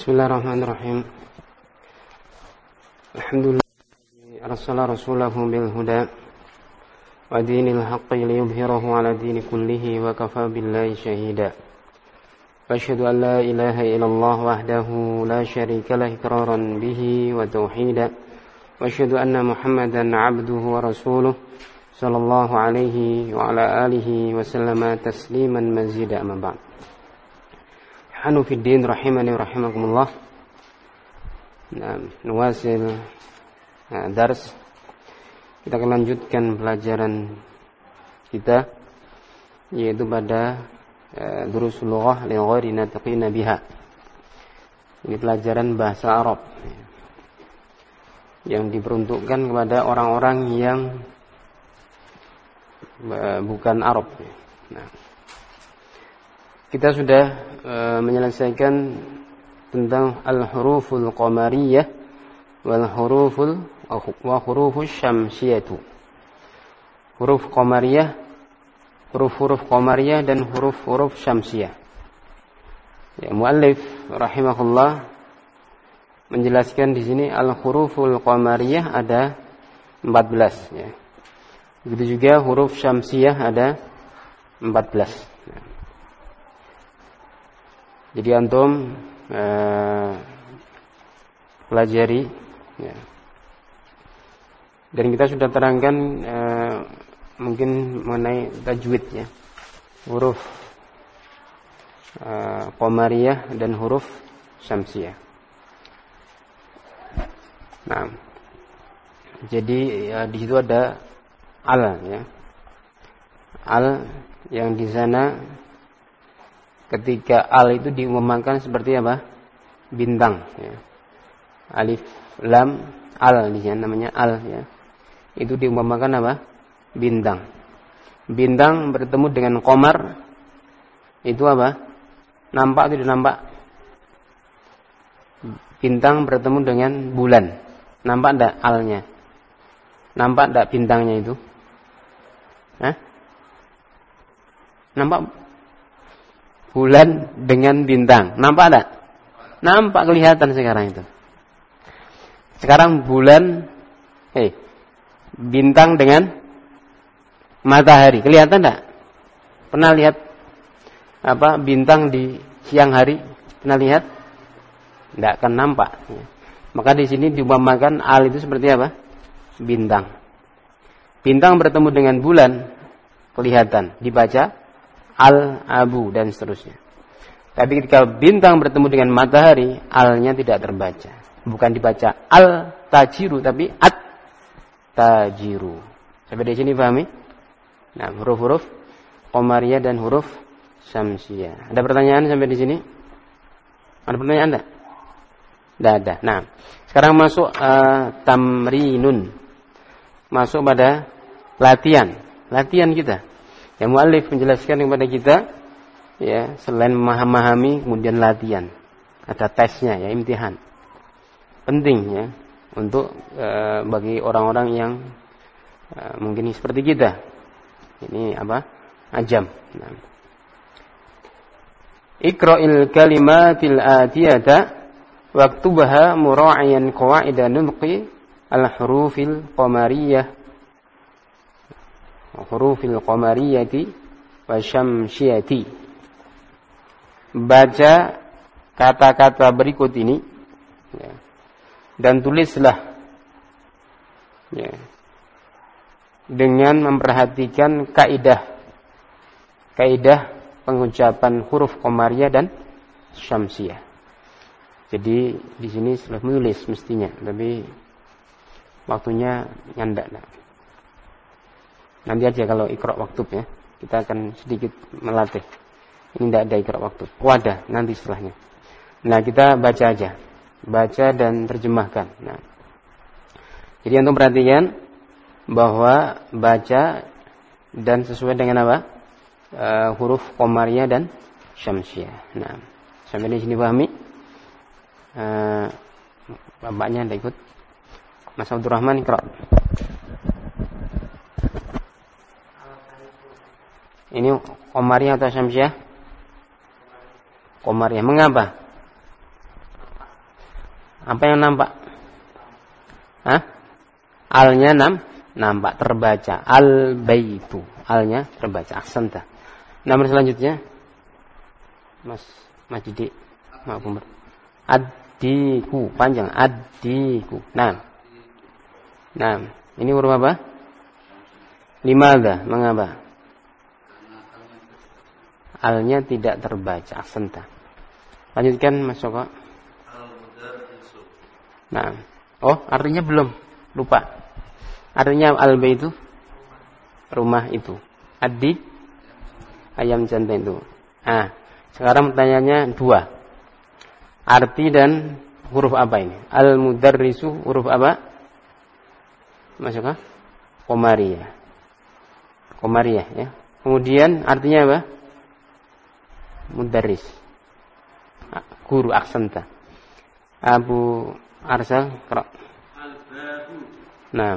Bismillahirrahmanirrahim. Alhamdulillah arsala rasulahu bil huda wa dinil haqqi liyudhhirahu ala dini kullihi wa kafa billahi shahida. Wa asyhadu an la ilaha illallah wahdahu la syarika lah iqraran bihi wa tauhida. Wa asyhadu anna Muhammadan 'abduhu wa rasuluh sallallahu alaihi wa ala alihi wa sallama tasliman mazida amma ba'd. Hanu fid din rahimani wa rahimakumullah. Nuwasil dars. Kita akan lanjutkan pelajaran kita, yaitu pada durusul lughah li ghairi natiqina biha. Ini pelajaran bahasa Arab yang diperuntukkan kepada orang-orang yang bukan Arab. Kita sudah menyelesaikan tentang al-huruful qamariyah wal hurufus syamsiyatu. Huruf qamariyah, huruf-huruf qamariyah dan huruf-huruf syamsiyah. Ya, muallif rahimahullah menjelaskan di sini al-huruful qamariyah ada 14 ya. Begitu juga huruf syamsiyah ada 14. Jadi antum pelajari ya. Dan kita sudah terangkan mungkin mengenai tajwid ya. Huruf qamariyah dan huruf syamsiyah. Nah, jadi di situ ada al ya. Al yang di sana ketika al itu diumumkan seperti apa? Bintang ya. Alif lam al di sana namanya al ya. Itu diumumkan apa? Bintang. Bintang bertemu dengan qamar itu apa? Nampak atau tidak nampak? Bintang bertemu dengan bulan. Nampak enggak alnya? Nampak enggak bintangnya itu? Hah? Nampak bulan dengan bintang. Nampak enggak? Nampak, kelihatan sekarang itu. Sekarang bulan bintang dengan matahari. Kelihatan enggak? Pernah lihat apa bintang di siang hari? Pernah lihat? Enggak akan nampak. Maka di sini diumpamakan al itu seperti apa? Bintang. Bintang bertemu dengan bulan kelihatan, dibaca al-abu dan seterusnya. Tapi ketika bintang bertemu dengan matahari, alnya tidak terbaca. Bukan dibaca al-tajiru tapi at-tajiru. Sampai di sini pahami? Nah, huruf-huruf qamariyah dan huruf syamsiyah. Ada pertanyaan sampai di sini? Ada pertanyaan enggak? Enggak ada. Nah, sekarang masuk tamrinun. Masuk pada latihan kita. Yang muallif menjelaskan kepada kita ya, selain memahami kemudian latihan. Ada tesnya ya, imtihan. Penting ya untuk bagi orang-orang yang mungkin seperti kita. Ini apa? Ajam. Nah. Iqra'il kalimatil atiyata waktubaha mura'iyan qawaida nutqi al-hurufil qamariyah hurufil qamariyati wa syamsiyati. Baca kata-kata berikut ini ya, dan tulislah ya, dengan memperhatikan kaidah pengucapan huruf qamariyah dan syamsiyah. Jadi di sini sudah menulis mestinya, tapi waktunya nyandak. Nanti aja kalau iqra' waktub ya. Kita akan sedikit melatih. Ini tidak ada iqra' waktub. Wadah nanti setelahnya. Nah, kita baca aja. Baca dan terjemahkan. Nah. Jadi untuk perhatikan bahwa baca dan sesuai dengan apa? Huruf qamariyah dan syamsiyah. Nah, sampai di sini pahami? Bapaknya ada ikut. Mas Abdurrahman iqra'. Ini qamariyah atau syamsiyah? Qamariyah. Mengapa? Apa yang nampak? Hah? Alnya nampak, terbaca. Al-baitu. Alnya terbaca. Aksanta. Nomor selanjutnya. Mas Didik. Maaf, Addiku. Panjang. Addiku. Nah. Ini huruf apa? Limadha. Mengapa? Alnya tidak terbaca. Aksanta. Lanjutkan Mas Soko. Nah. Oh, artinya belum. Lupa. Artinya al-bait itu rumah itu. Addi ayam jantan itu. Nah, sekarang pertanyaannya 2. Arti dan huruf apa ini? Al-mudarrisu huruf apa? Masuk ke? Qamariyah. Qamariyah ya. Kemudian artinya apa? Mudarris. Guru aksanta. Abu Arsal Qira. Al-babu. Nah.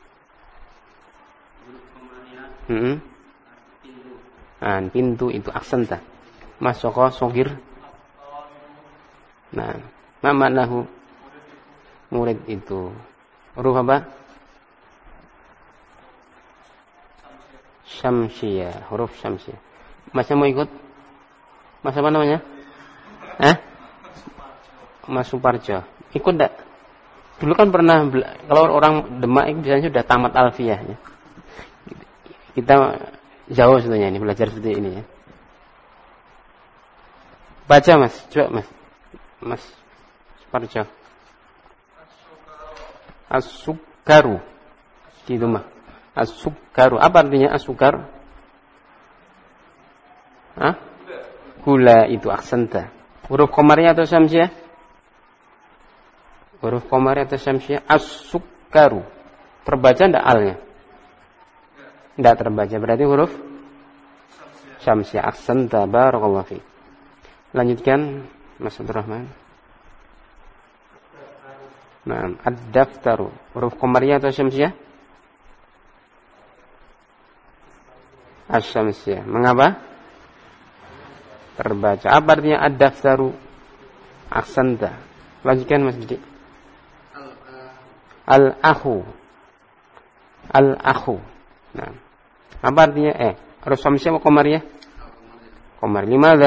Pintu itu aksanta. Masoko sogir. Nah, ma maknahu murid itu. Huruf apa? Syamsiyah, huruf syamsiyah. Mas mau ikut? Mas apa namanya? Mas Suparjo. Ikut enggak? Dulu kan pernah kalau orang Demak itu biasanya sudah tamat alfiyah ya. Kita jauh sebetulnya ini belajar seperti ini ya. Baca Mas, coba Mas Suparjo. As-sukaru. Gitu mah. As-sukaru. Apa artinya as-sukar? Gula itu aksanta. Huruf qamariyah atau syamsiyah? Huruf qamariyah atau syamsiyah? As-sukaru. Terbaca enggak alnya? Tidak terbaca. Berarti huruf syamsiyah. Aksanta. Barakallahu fiik. Lanjutkan Mas Abdurrahman. Nah, ad-daftaru. Huruf qamariyah atau syamsiyah? As-syamsiyah. Mengapa? Terbaca. Apa artinya ad-daftaru? Aksanta. Lanjutkan Mas Didik. Al-akhu. Al-akhu. Nah. Apa artinya? Harus syamsiyah atau qamariyah? Qamariyah. Limadha?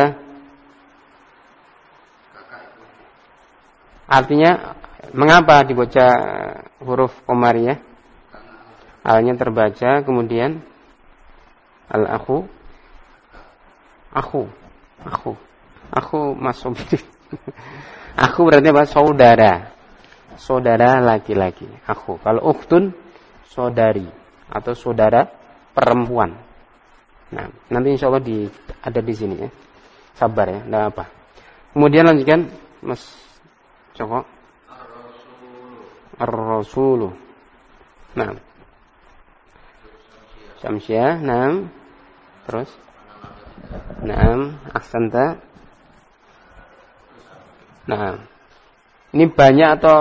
Artinya mengapa dibaca huruf qamariyah? Alnya terbaca, kemudian al-akhu. Akhu masuk. Akhu berarti apa? Saudara. Saudara laki-laki. Akhu. Kalau ukhtun saudari atau saudara perempuan. Nah, nanti insyaallah ada di sini ya. Sabar ya, enggak apa. Kemudian lanjutkan Mas Joko. Ar-rasulu. Nah. Syamsiyah, nah. Terus Naam, aksanta. Nah. Ini banyak atau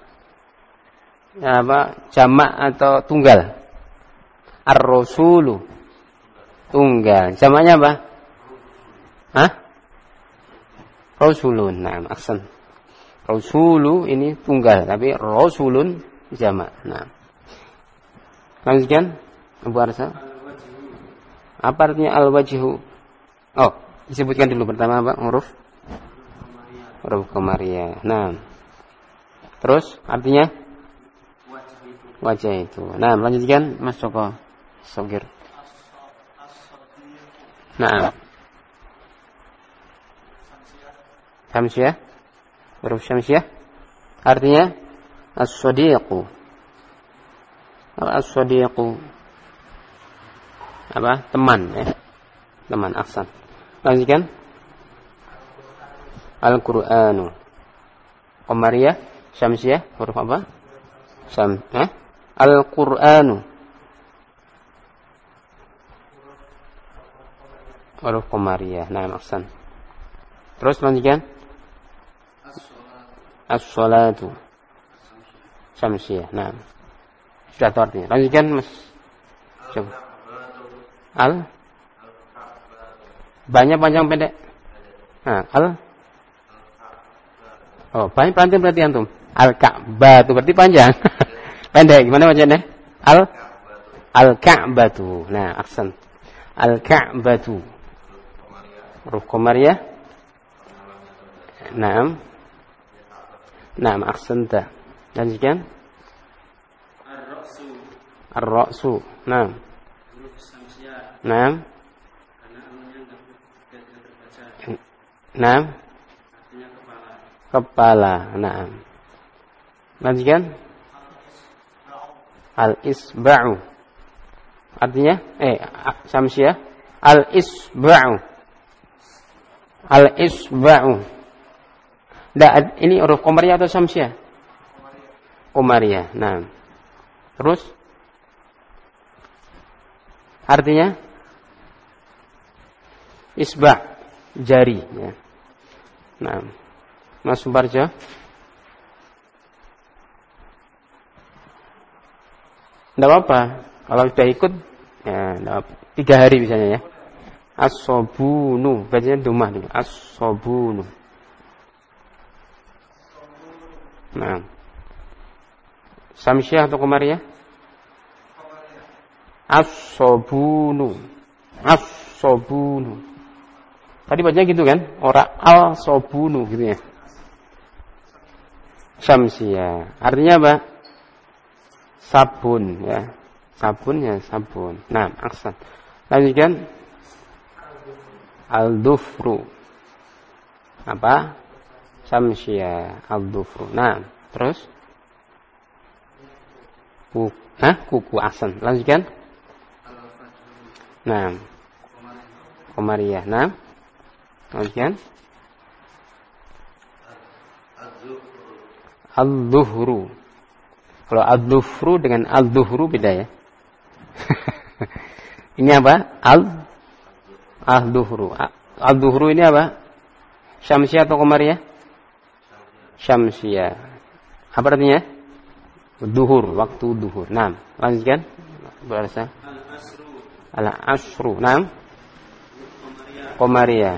jamak atau tunggal? Ar-rasulu. Tunggal. Jamaknya apa? Rasulun. Nah, aksan. Rasulu ini tunggal, tapi rasulun jamak. Nah. Lanjutkan Abu Arsa. Apa artinya al-wajhu? Oh, disebutkan dulu pertama apa? Huruf qamariyah. Nah. Terus artinya wajah itu. Nah, lanjutkan Mas Joko. Sogir. Nah. Syamsiyah. Huruf syamsiyah. Artinya as-sadiqu. As-sadiqu. Apa? Teman ya. Teman aksan. Lanjutkan. Al-Qur'anu. Qamariyah, syamsiyah, huruf apa? Al-Qur'anu. Huruf qamariyah. Nah, aksan. Terus lanjutkan. As-salatu. Syamsiyah. Nah. Sudah tahu artinya. Lanjutkan Mas. Coba. Banyak panjang pendek. Nah, Oh, banyak panjang berarti antum. Al-Ka'batu berarti panjang. Pendek gimana bacanya? Al-Ka'batu. Nah, aksen. Al-Ka'batu. Huruf qamariyah. Naam. Naam, aksenta. Lanjutkan. Ar-Ra'su. Naam. Naam. Naam. Kepala. Naam. Lanjutkan. Al-Isba'u. Artinya Samsiah. Al-Isba'u. Al-Isba'u. Ini huruf qamariyah atau Samsiah? Qamariyah. Nah. Terus artinya isba' jari ya. Nah. Mas Subarjo. Tidak apa-apa. Kalau sudah ikut ya 3 hari misalnya ya. As-sobunu. Bacanya dumah dulu. As-sobunu. Nah. Samsiah atau qamariyah? As-sobunu. As-sobunu. Tadi bacanya gitu kan? Ora al-sobunu gitu ya. Samsiah. Artinya apa? Sabun ya. Sabun ya sabun. Nah, aksan. Lanjutkan. Al-dufru. Apa? Samsiah. Al-dufru. Nah, terus? Kuku aksan. Lanjutkan. Nah. Qamariyah. Nah. Lanjutkan. Al-duhru. Kalau al-dufru dengan al-duhru beda ya. Ini apa? Al-duhru. Al-duhru ini apa? Syamsiah atau qamariyah? Syamsiah. Apa artinya? Duhur, waktu duhur. Nah, lanjutkan. Bahasa Al-asru. Nah. Qamariyah.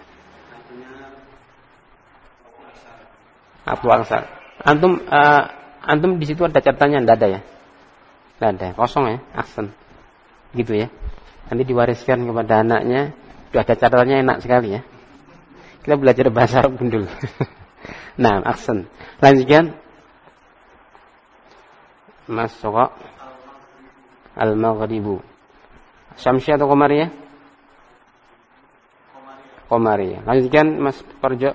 Waktu asar. Antum di situ ada catatannya? Tidak ada ya? Tidak ada, kosong ya, aksen. Gitu ya. Nanti diwariskan kepada anaknya. Sudah ada catatannya, enak sekali ya. Kita belajar bahasa Arab dulu. Nah, aksen. Lanjutkan. Mas Soko. Al-Maghribu. Syamsiah atau qamariyah? Qamariyah. Lanjutkan Mas Parjo.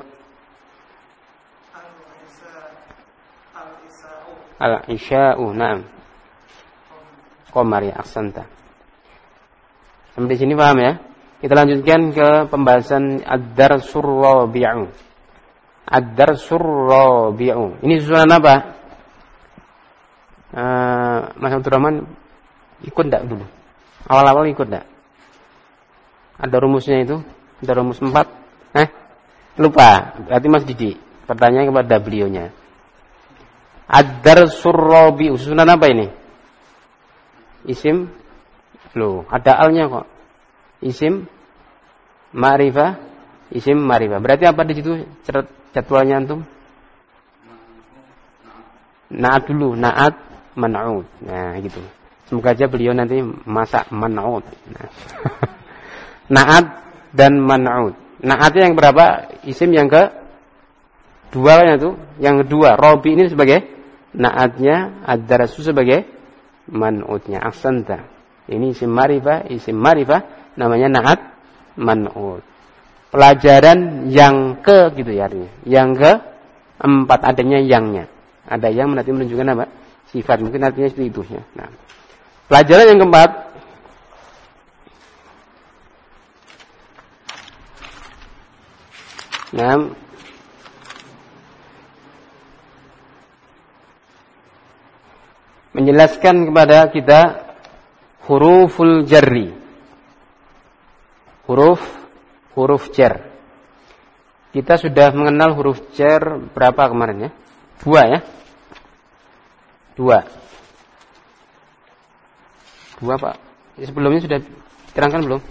Al-Isya'u. Naam. Qamariyah, aksanta. Sampai sini paham ya? Kita lanjutkan ke pembahasan ad-darsur rabi'u. Ad-darsur rabi'u. Ini susunan apa? Mas Abdurrahman ikut enggak dulu? Awal-awal ikut enggak? Ada rumusnya itu? Ada rumus 4? Lupa. Berarti Mas Didi. Pertanyaan kepada beliaunya. Ad-darsur rabi'u. Susunan apa ini? Isim. Loh, ada alnya kok. Isim ma'rifah, isim ma'rifah. Berarti apa di situ jadwalnya antum? Na'at dulu, na'at man'ud. Nah, gitu. Semoga aja beliau nanti masak man'ud. Nah. Na'at dan man'ud. Na'atnya yang berapa? Isim yang ke duanya tuh, yang kedua. Robi ini sebagai na'atnya, ad-darasu sebagai man'udnya. Aksanta. Ini isim ma'rifah namanya na'at man'ud. Pelajaran yang ke gitu ya artinya. Yang ke 4 adanya yangnya. Ada yang nanti menunjukkan apa? Sifat. Mungkin artinya seperti itu ya. Nah. Pelajaran yang keempat. Nah. Menjelaskan kepada kita huruful jarri. Huruf jar. Kita sudah mengenal huruf jar berapa kemarin ya? 2 ya? 2 Pak. Sebelumnya sudah diterangkan belum?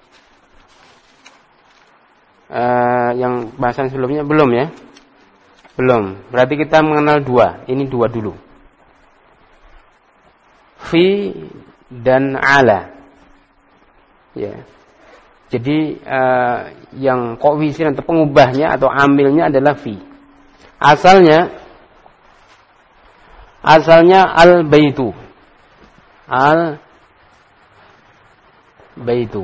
Yang bahasan sebelumnya belum ya? Belum. Berarti kita mengenal dua. Ini dua dulu. Fi dan ala. Ya. Jadi yang koefisien atau pengubahnya atau amilnya adalah fi. Asalnya al-baitu. Al-baitu.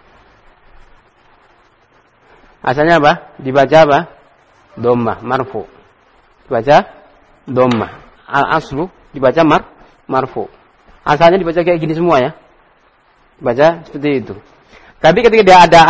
Asalnya apa? Dibaca apa? Dhammah, marfu. Dibaca dhammah. Al-aslu dibaca marfu. Asalnya dibaca kayak gini semua ya. Baca seperti itu. Tapi ketika dia ada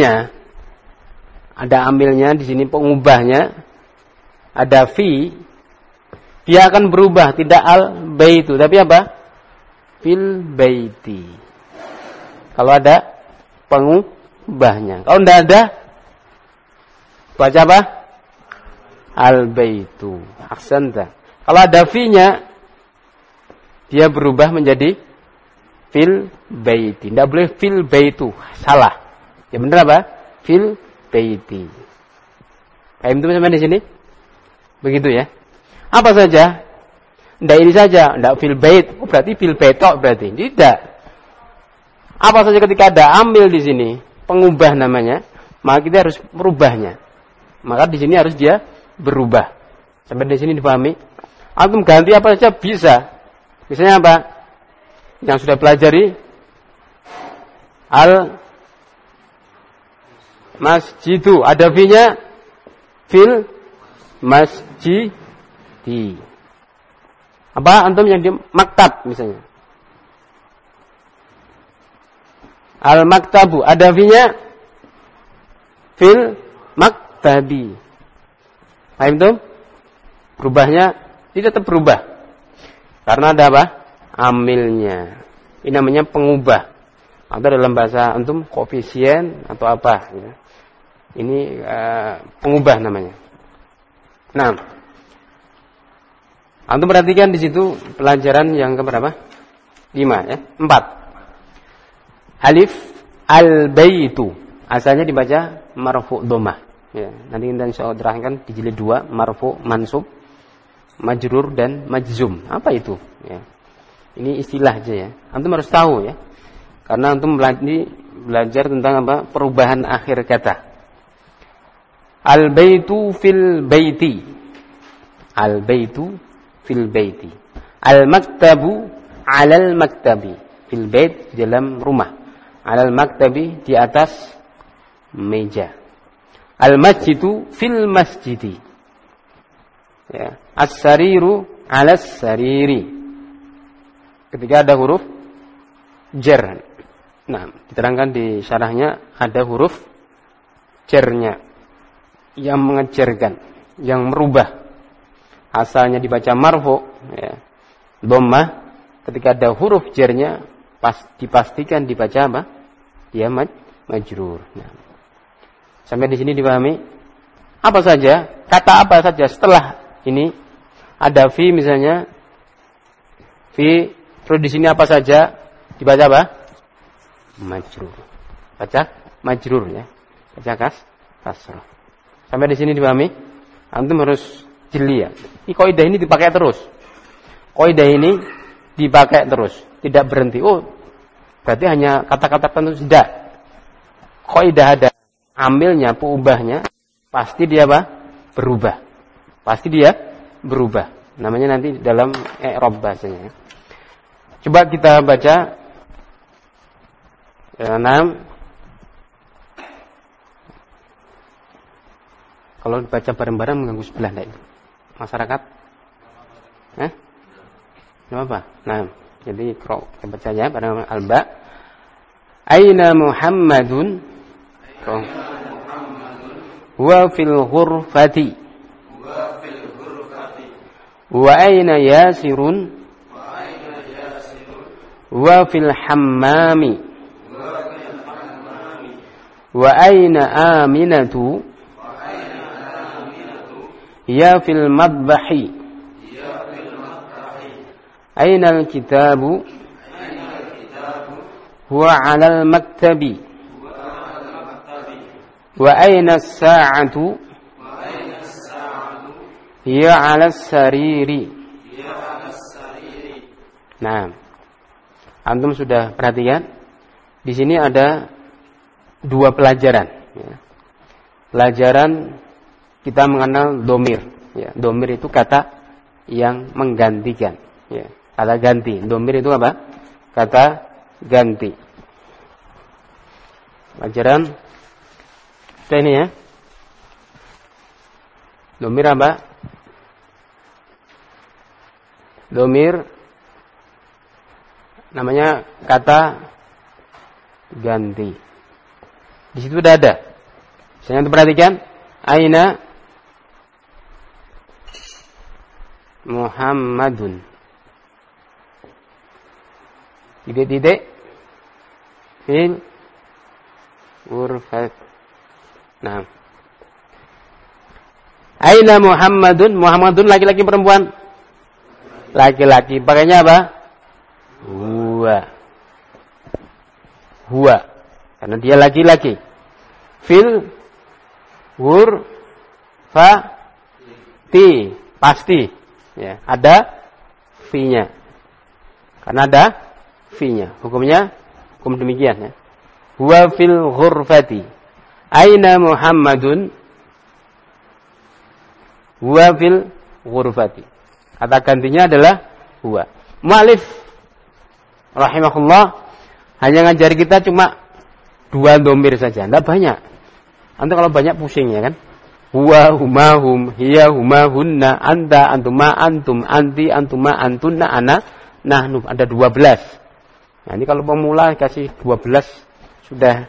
amilnya di sini pengubahnya, ada fi, dia akan berubah, tidak al-baitu, tapi apa? Fil baiti. Kalau ada pengubahnya. Kalau tidak ada, baca apa? Al-baitu. Ahsanta. Kalau ada fi-nya, dia berubah menjadi fil baiti. Tidak boleh fil baitu. Salah. Yang benar apa? Fil baiti. Paham itu sampai di sini? Begitu ya. Apa saja? Tidak ini saja. Tidak fil bait. Oh, berarti fil baitok berarti. Tidak. Apa saja ketika ada ambil di sini, pengubah namanya, maka kita harus merubahnya. Maka di sini harus dia berubah. Sampai di sini dipahami? Antum ganti apa saja bisa. Misalnya apa? Yang sudah pelajari al-masjidu, ada fi-nya fil masjidi. Apa antum yang di maktab misalnya? Al-maktabu, ada fi-nya fil maktabi. Paham itu? Berubahnya tidak tetap berubah. Karena ada apa? Amilnya. Ini namanya pengubah. Atau dalam bahasa antum koefisien atau apa ya. Ini pengubah namanya. Nah, antum perhatikan di situ pelajaran yang keberapa? 5 ya, 4. Alif al-baitu. Asalnya dibaca marfu dhammah. Ya, nanti kita insyaallah terangkan di jilid 2 marfu mansub, majrur dan majzum. Apa itu? Ya. Ini istilah aja ya. Antum harus tahu ya. Karena antum belajar tentang apa? Perubahan akhir kata. Al-baitu fil baiti. Al-baitu fil baiti. Al-maktabu 'alal maktabi. Fil bait di dalam rumah. 'Alal maktabi di atas meja. Al-masjidu fil masjidi. Ya, as-sariru 'alas sariri. Ketika ada huruf jar. Nah, diterangkan di syarahnya ada huruf jarnya yang mengejarkan, yang merubah. Asalnya dibaca marfu, ya, dhammah. Ketika ada huruf jarnya, dipastikan dibaca apa? Dia majrur. Nah, sampai di sini dipahami? Apa saja, kata apa saja setelah ini ada fi misalnya, fi, terus di sini apa saja dibaca apa? Majrur. Baca majrur ya. Baca kasrah. Sampai di sini dipahami? Antum harus jeli ya. Ini kaidah ini dipakai terus. Kaidah ini dipakai terus, tidak berhenti. Oh, berarti hanya kata-kata tertentu tidak. Kaidah ada amilnya, peubahnya, pasti dia apa? Berubah. Pasti dia berubah. Namanya nanti dalam i'rab bahasanya. Coba kita baca 6. Kalau dibaca bareng-bareng mengganggu sebelah enggak itu? Masyarakat? Enggak apa? Nah, jadi kita baca ya bareng Alba. Aina Muhammadun? Wa fil ghurfati. Wa aina Yasirun? Wa fil hammami. Wa aina Aminatu? Ya fil madbahi. Aina al-kitabu? Huwa 'alal maktabi. Wa aina as-sa'atu? Hiya 'alas sariri. Nah, antum sudah perhatikan? Di sini ada dua pelajaran. Ya. Pelajaran kita mengenal domir. Ya, domir itu kata yang menggantikan. Ya, kata ganti. Domir itu apa? Kata ganti. Pelajaran ini ya. Domir apa? Domir namanya kata ganti. Di situ sudah ada. Saya perhatikan. Aina Muhammadun. Titik-titik. Fil Urfat. Nah. Aina Muhammadun. Muhammadun laki-laki perempuan? Laki-laki. Pakainya apa? Huwa. Karena dia laki-laki. Fil Urfati. Pasti. Ya, ada fi-nya. Karena ada fi-nya. Hukumnya hukum demikian ya. Huwa fil ghurfati. Aina Muhammadun? Huwa fil ghurfati. Kata gantinya adalah huwa. Mu'alif rahimahullah hanya ngajari kita cuma 2 domir saja, tidak banyak. Nanti kalau banyak pusing ya kan. Huwa, huma, hum, hiya, huma, hunna, anta, antuma, antum, anti, antuma, antunna, ana, nahnu. Ada 12. Nah, ini kalau pemula kasih 12 sudah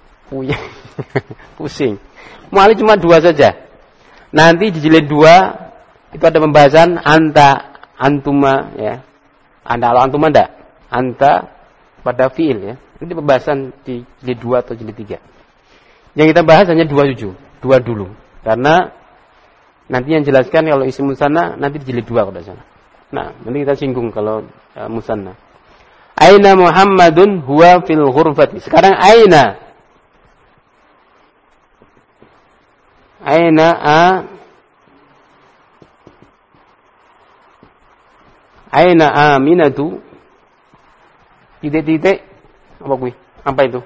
pusing. Mu'alif cuma 2 saja. Nanti di jilid 2 itu ada pembahasan anta, antuma ya. Anda kalau antuma enggak? Anta pada fiil ya. Ini pembahasan di jilid 2 atau jilid 3. Yang kita bahas hanya 2 dulu. Karena nanti yang jelaskan kalau isim musanna nanti di jilid 2 kalau salah. Nah, nanti kita singgung kalau musanna. Aina Muhammadun huwa fil ghurfati. Sekarang aina Aminatu. Titik-titik apa kuwi? Apa itu?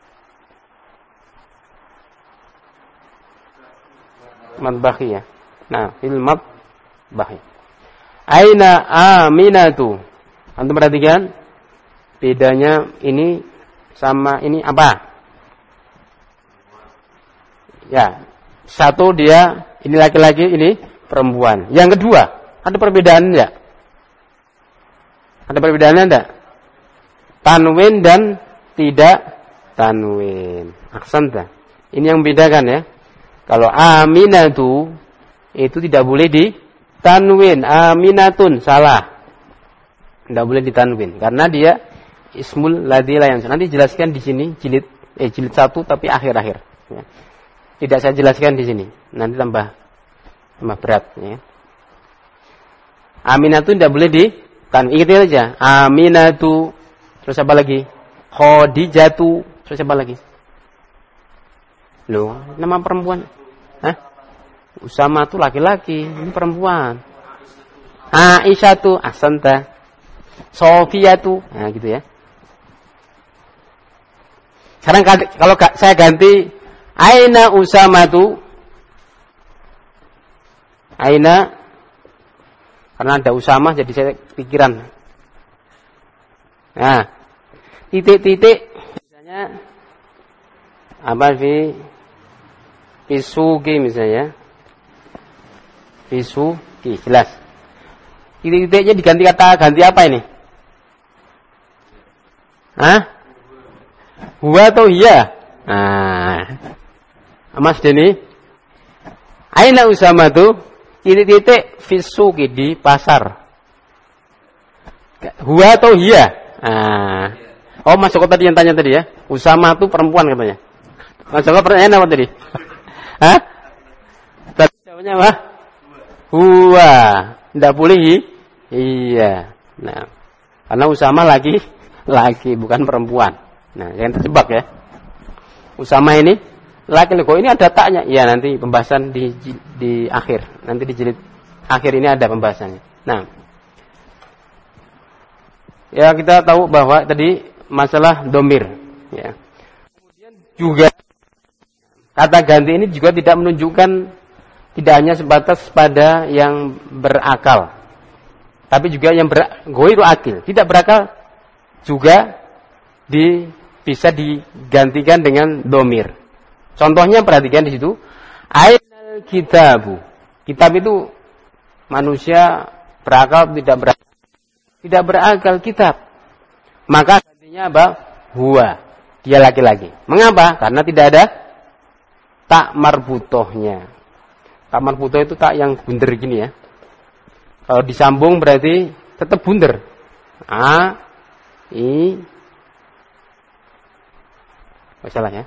Matbahi ya. Nah, fil matbahi. Aina Aminatu. Antum perhatikan bedanya ini sama ini apa? Ya, satu dia ini laki-laki, ini perempuan. Yang kedua, ada perbedaan enggak? Ada perbedaannya enggak? Tanwin dan tidak tanwin. Aksanta. Ini yang bedakan ya. Kalau Aminatu itu tidak boleh di tanwin. Aminatun salah. Tidak boleh ditanwin karena dia ismul ladzi la yansab. Nanti jelaskan di sini jilid 1 tapi akhir-akhir ya. Tidak saya jelaskan di sini. Nanti tambah berat ya. Aminatun tidak boleh di tanwin. Ingat aja. Aminatu. Terus apa lagi? Khadijatu. Terus apa lagi? Loh, nama perempuan. Hah? Usama itu laki-laki, ini perempuan. Aisyatu, ahsanta. Sofiyatu, nah gitu ya. Sekarang kalau saya ganti aina Usamatu. Aina karena ada Usama jadi saya pikiran. Nah, titik-titik misalnya apa Visuki misalnya. Visuki jelas. Titik-titiknya diganti kata ganti apa ini? Hah? Huwa atau iya? Nah, Mas Deni, aina Usama tuh titik-titik Visuki di pasar. Huwa atau iya? Nah. Oh, Mas Joko tadi yang tanya tadi ya. Usama itu perempuan katanya. Mas Joko pertanyaan apa tadi? Hah? Tadi jawabnya apa? Huwa. Tidak boleh. Iya. Nah, karena Usama laki bukan perempuan. Nah, jangan terjebak ya. Usama ini laki-laki. Ini ada taknya. Ya, nanti pembahasan di akhir. Nanti di jilid akhir ini ada pembahasannya. Nah, ya kita tahu bahwa tadi masalah domir. Ya. Kemudian juga kata ganti ini juga tidak menunjukkan, tidak hanya sebatas pada yang berakal, tapi juga yang ghairu akil, tidak berakal juga bisa digantikan dengan domir. Contohnya perhatikan di situ, ainal kitabu. Kitab itu manusia berakal tidak berakal kitab. Maka gantinya apa? Huwa. Dia laki-laki. Mengapa? Karena tidak ada tak marbutohnya. Tak marbutoh itu tak yang bunder gini ya. Kalau disambung berarti tetap bunder. Masalah ya.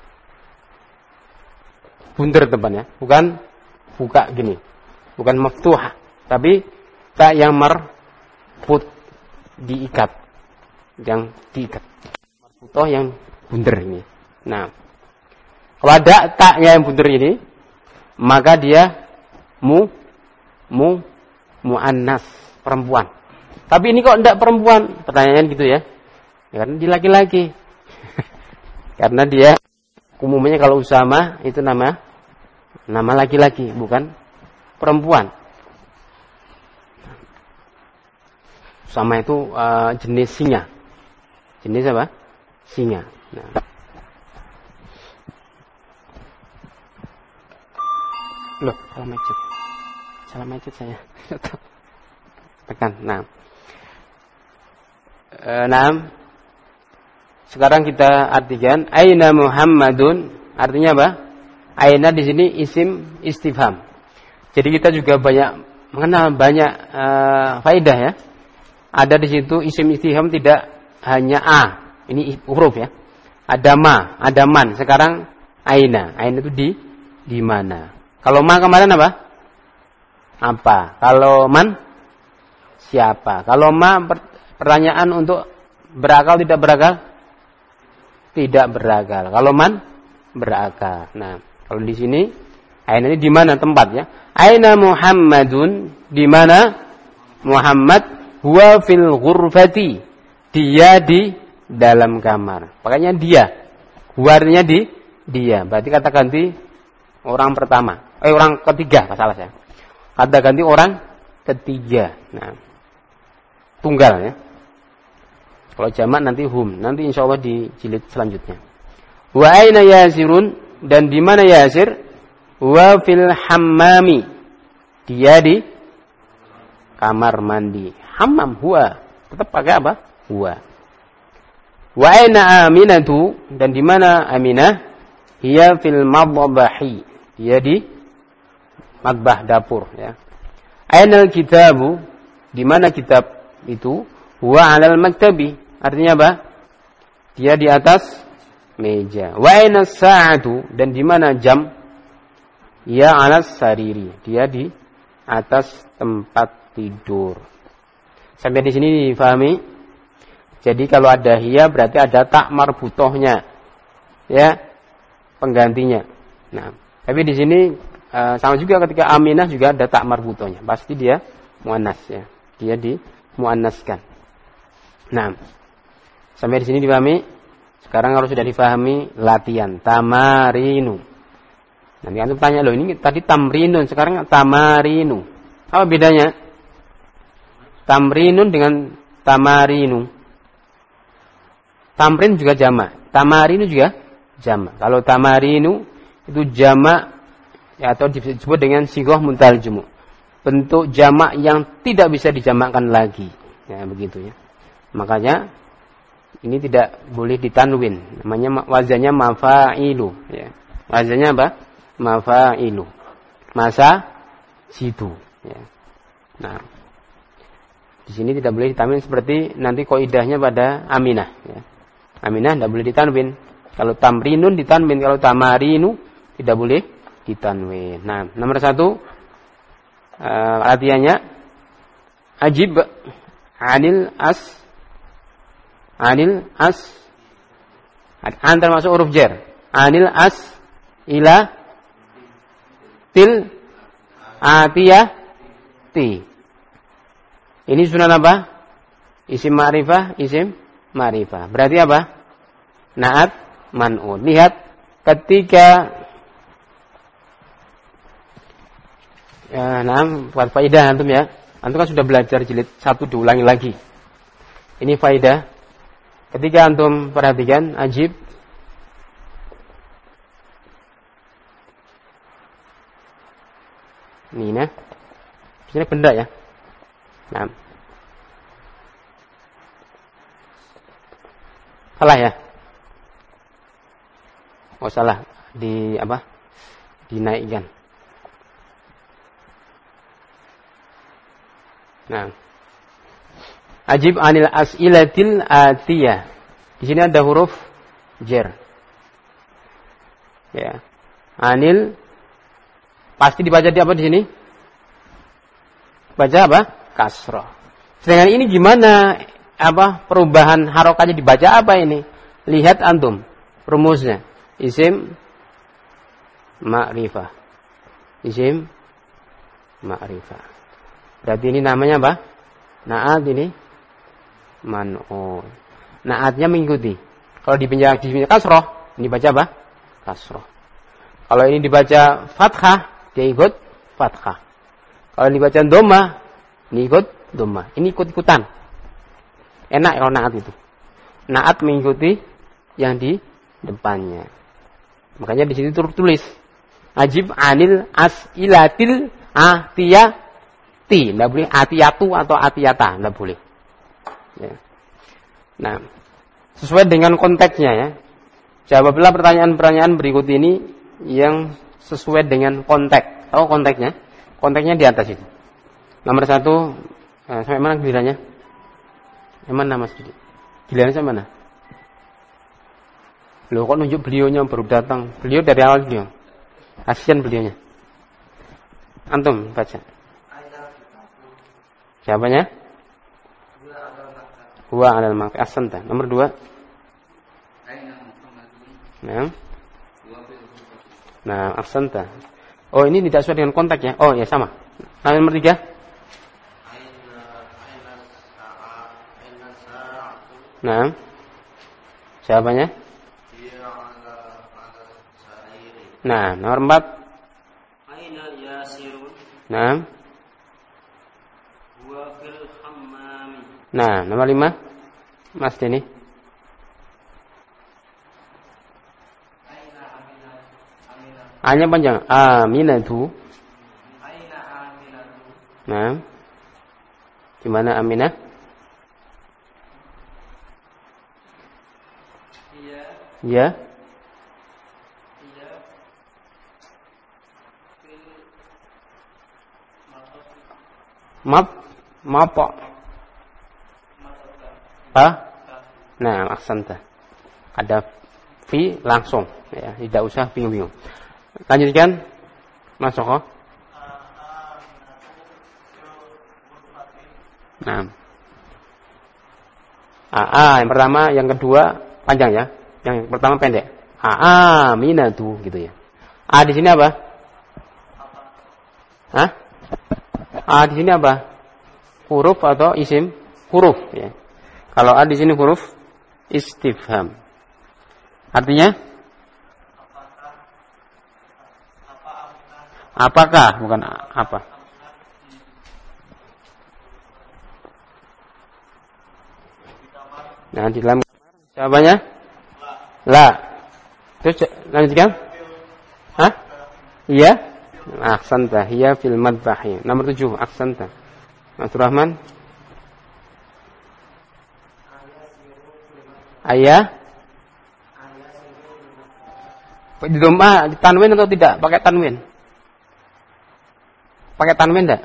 Bunder depannya, bukan buka gini. Bukan maftuh, tapi tak yang marbut diikat. Yang diikat. Marbutoh yang bunder ini. Nah, kalau ada taknya yang bunder ini, maka dia muannas, perempuan. Tapi ini kok tidak perempuan? Pertanyaan gitu ya. Karena dia laki-laki. Karena dia umumnya kalau Usama itu nama laki-laki, bukan perempuan. Usama itu jenis singa. Jenis apa? Singa. Nah. Loh, salah macet saya. Tekan. Nah. Sekarang kita artikan aina Muhammadun, artinya apa? Aina di sini isim istifham. Jadi kita juga mengenal banyak faedah ya. Ada di situ isim istifham tidak hanya a, ini huruf ya. Ada ma, ada man. Sekarang aina. Aina itu di mana? Kalau ma kemarin apa? Apa? Kalau man siapa? Kalau ma pertanyaan untuk berakal tidak berakal? Tidak berakal. Kalau man berakal. Nah, kalau di sini aina ini di mana tempatnya? Aina Muhammadun, di mana Muhammad? Huwa fil ghurfati. Dia di dalam kamar. Makanya dia. Huarnya dia. Berarti kata ganti orang pertama. Orang ketiga, salah saya. Kata ganti orang ketiga. Nah, tunggal ya. Kalau jamak nanti hum. Nanti insya Allah di jilid selanjutnya. Wa aina Yasirun, dan di mana Yasir? Wa fil hammami. Dia di kamar mandi. Hammam huwa. Tetap pakai apa? Huwa. Wa aina Aminatu, dan di mana Aminah? Hiya fil madbahi. Dia di madbah dapur ya. Ainal kitabu, di mana kitab itu? Huwa 'alal maktabi. Artinya apa? Dia di atas meja. Wa aina sa'atu, dan di mana jam? Ya 'alas sariri. Dia di atas tempat tidur. Sampai di sini difahami? Jadi kalau ada hiya berarti ada tak marbutohnya. Ya, penggantinya. Nah, tapi di sini sama juga ketika Aminah juga ada tak marbutohnya. Pasti dia muannas ya. Dia di muannaskan. Nah, sampai di sini dipahami? Sekarang kalau sudah difahami latihan tamarinu. Nanti antum tanya, loh ini tadi tamrinun, sekarang tamarinu. Apa bedanya? Tamrinun dengan tamarinu. Tamrin juga jamak, tamarinu juga jamak. Kalau tamarinu itu jamak ya, atau disebut dengan sighah muntal jumu'. Bentuk jamak yang tidak bisa dijamakkan lagi. Ya begitu ya. Makanya ini tidak boleh ditanwin. Namanya wazannya mafa'ilu ya. Wazannya apa? Mafa'ilu. Masa situ ya. Nah, di sini tidak boleh ditanwin seperti nanti qaidahnya pada Aminah ya. Aminah tidak boleh ditanwin. Kalau tamrinun ditanwin, kalau tamarinu tidak boleh ditanwin. Nah, nomor 1 latihannya ajib anil as antar masuk huruf jar. Anil as ila til atiyah ti. Ini sunan apa? Isim ma'rifah, isim ma'rifah. Berarti apa? Na'at man'ut. Lihat ketika buat faidah antum ya. Antum kan sudah belajar jilid 1, diulangi lagi. Ini faidah. Ketika antum perhatikan ajib ini nah. Ini benda ya. Nah. Salah ya? Oh salah. Di apa? Dinaikkan. Nah. Ajib anil as'ilatil atiyah. Di sini ada huruf jar. Ya. Anil pasti dibaca di apa di sini? Baca apa? Kasrah. Sedangkan ini gimana apa perubahan harokatnya dibaca apa ini? Lihat antum rumusnya. Isim ma'rifah. Isim ma'rifah. Berarti ini namanya apa? Na'at ini man'un. Na'atnya mengikuti. Kalau dibaca kasrah, ini baca apa? Kasrah. Kalau ini dibaca fathah, dia ikut fathah. Kalau dibaca dhamma, ini ikut dhamma. Ini ikut-ikutan. Enak kalau na'at itu. Na'at mengikuti yang di depannya. Makanya di sini tertulis ajib anil as'ilatil atiyati. Tidak boleh atiyatu atau atiyata, tidak boleh. Ya. Nah, sesuai dengan konteksnya ya. Jawablah pertanyaan-pertanyaan berikut ini yang sesuai dengan konteks. Tahu konteksnya? Konteksnya di atas itu. Nomor 1, sampai mana gilirannya? Yang mana Mas Didi? Gilirannya sampai mana? Loh kok nunjuk beliaunya baru datang? Beliau dari awal beliau. Kasihan beliaunya. Antum baca. Siapanya? Huwa alal maqi asanta. Nomor 2. Nah, asanta. Oh, ini tidak sesuai dengan konteks ya. Oh, ya sama. Nah, nomor 3. Nah. Siapanya? Nah, nomor 4. Nah. Nah, nomor 5. Mas Deni. Hanya panjang. Aminatu. Nah. Gimana Aminah? Iya. Mapa. Nah, aksanta. Ada fi langsung ya, tidak usah bingung-bingung. Lanjutkan. Masuk kok. Nah. Yang pertama, yang kedua panjang ya. Yang pertama pendek. Minatu gitu ya. Di sini apa? Di sini apa? Huruf atau isim? Huruf ya. Kalau di sini huruf istifham. Artinya apakah bukan apa? Nah, di dalam jawabannya la. Terus lanjutkan? Iya. Aksanta hiya fil madbahi. Nomor 7 aksanta. Mas Rahman. Ayah. Di doma tanwin atau tidak? Pakai tanwin. Pakai tanwin enggak?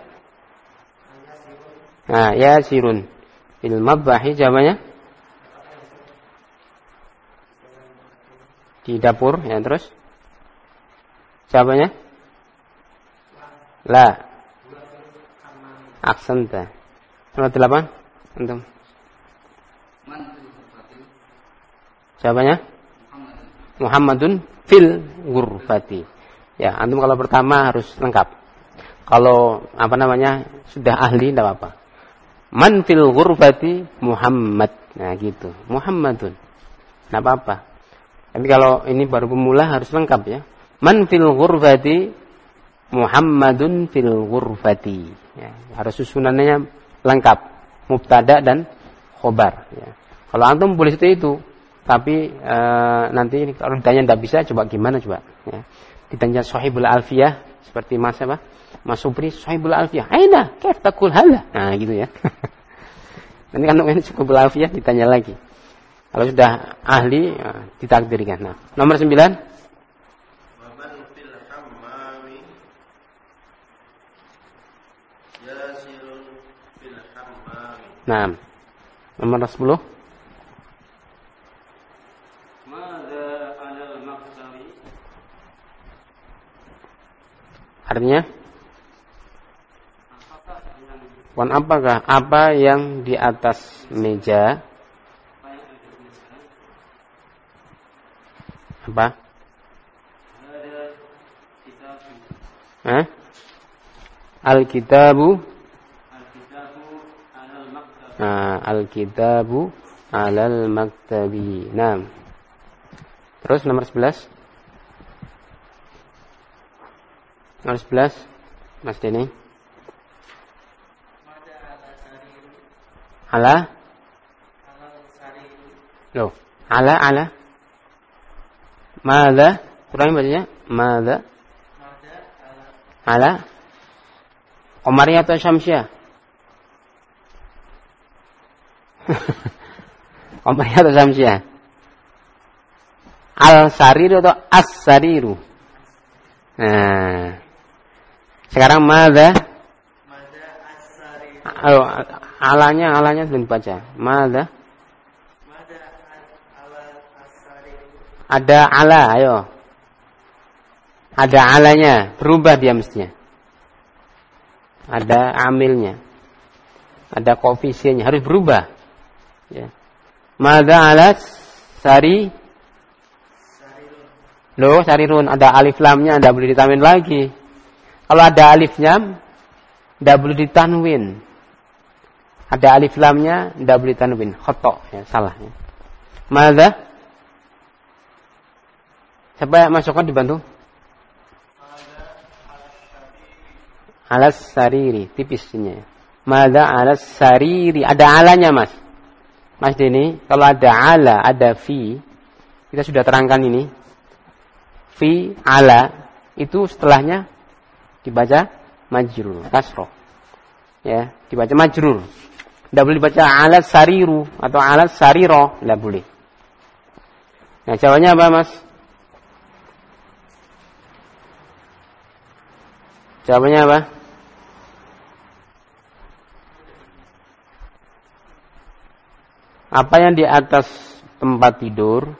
Nah, ya sirun. Fil madbahi jawabannya di dapur ya, terus jawabannya la. Aksanta. Nomor 8 antum. Jawabannya Muhammadun fil ghurfati. Ya, antum kalau pertama harus lengkap. Kalau sudah ahli tidak apa-apa. Man fil ghurfati Muhammad. Nah gitu. Muhammadun. Tidak apa-apa. Tapi kalau ini baru pemula harus lengkap ya. Man fil ghurfati Muhammadun fil ghurfati. Ya, harus susunannya lengkap. Mubtada dan khobar. Ya. Kalau antum boleh seperti itu. Tapi nanti kalau ditanya tidak bisa, coba gimana coba? Ya. Ditanya Sahibul Alfiyah seperti Mas Supri Sahibul Alfiyah. Aina, kaif taqul hala? Nah, gitu ya. Nanti kan ini Sahibul Alfiyah ditanya lagi. Kalau sudah ahli ditakdirkan. Nah, nomor 9. Waman fil hammami yasirun fil hammami. Nah, nomor 10. Artinya, apakah apa yang di atas meja? Apa? Al-kitabu Al-kitabu alal maktabi. Nah. Terus nomor 11. Nomor 11, Mas Denny. Ala? Loh, ala. Mada? Kurang bacanya? Mada? Ala? Qamariyah atau Syamsiah? Qamariyah atau Syamsiah? Al-sariru atau as-sariru? Nah. Sekarang mada? Oh, alanya belum baca. Mada? Ada ala, ayo. Ada alanya, berubah dia mestinya. Ada amilnya. Ada koefisiennya, harus berubah. Ya. Mada ala Loh, sarirun, ada alif lamnya, tidak boleh ditanwin lagi. Kalau ada alifnya, tidak boleh ditanwin. Ada alif lamnya, tidak boleh ditanwin. Khotok, ya, salah. Ya. Mada? Siapa yang masukkan dibantu? Alas sariri, tipisnya. Mada alas sariri, ada alanya mas. Mas Denny, kalau ada ala, ada fi, kita sudah terangkan ini. Fi ala itu setelahnya dibaca majrur, kasroh. Ya, dibaca majrur. Tidak boleh dibaca alat sariru atau alat sariro, tidak boleh. Nah, jawabannya apa, Mas? Jawabannya apa? Apa yang di atas tempat tidur?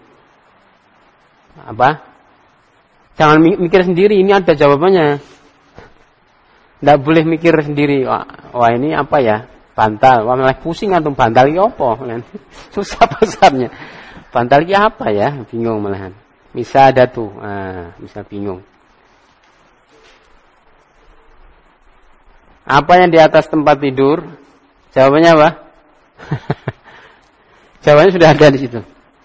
Apa? Jangan mikir sendiri, ini ada jawabannya. Tidak boleh mikir sendiri. Wah ini apa ya? Bantal. Wah malah pusing antum, bantal ini apa? Susah pasarnya. Bantal ini apa ya? Bingung malahan. Bisa ada tuh. Bisa bingung. Apa yang di atas tempat tidur? Jawabannya apa? Jawabannya sudah ada di situ.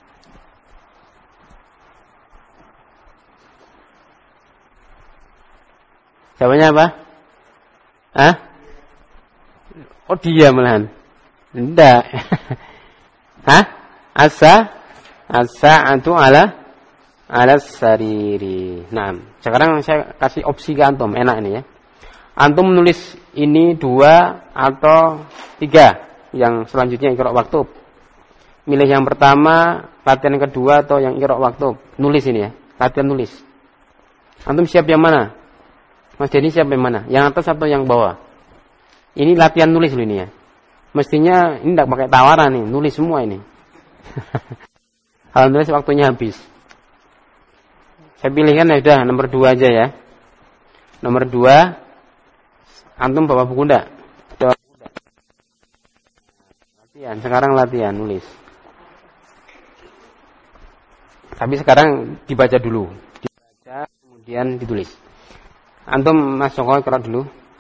Jawabannya apa? Oh dia malahan. Tidak. As-sa'atu ala sariri. Nah, sekarang saya kasih opsi ke antum, enak ini ya. Antum menulis ini 2 atau 3. Yang selanjutnya iqra' waktub. Milih yang pertama, latihan yang kedua atau yang iqra' waktub. Nulis ini ya, latihan nulis. Antum siap yang mana? Mas Denny siapa yang mana? Yang atas atau yang bawah? Ini latihan nulis loh ini ya. Mestinya ini tidak pakai tawaran nih, nulis semua ini. Kalau nulis waktunya habis. Saya pilihkan ya udah nomor 2 aja ya. Nomor 2, antum bawa buku enggak? Latihan, sekarang latihan nulis. Tapi sekarang dibaca dulu. Dibaca kemudian ditulis. Antum Mas Joko kerak dulu.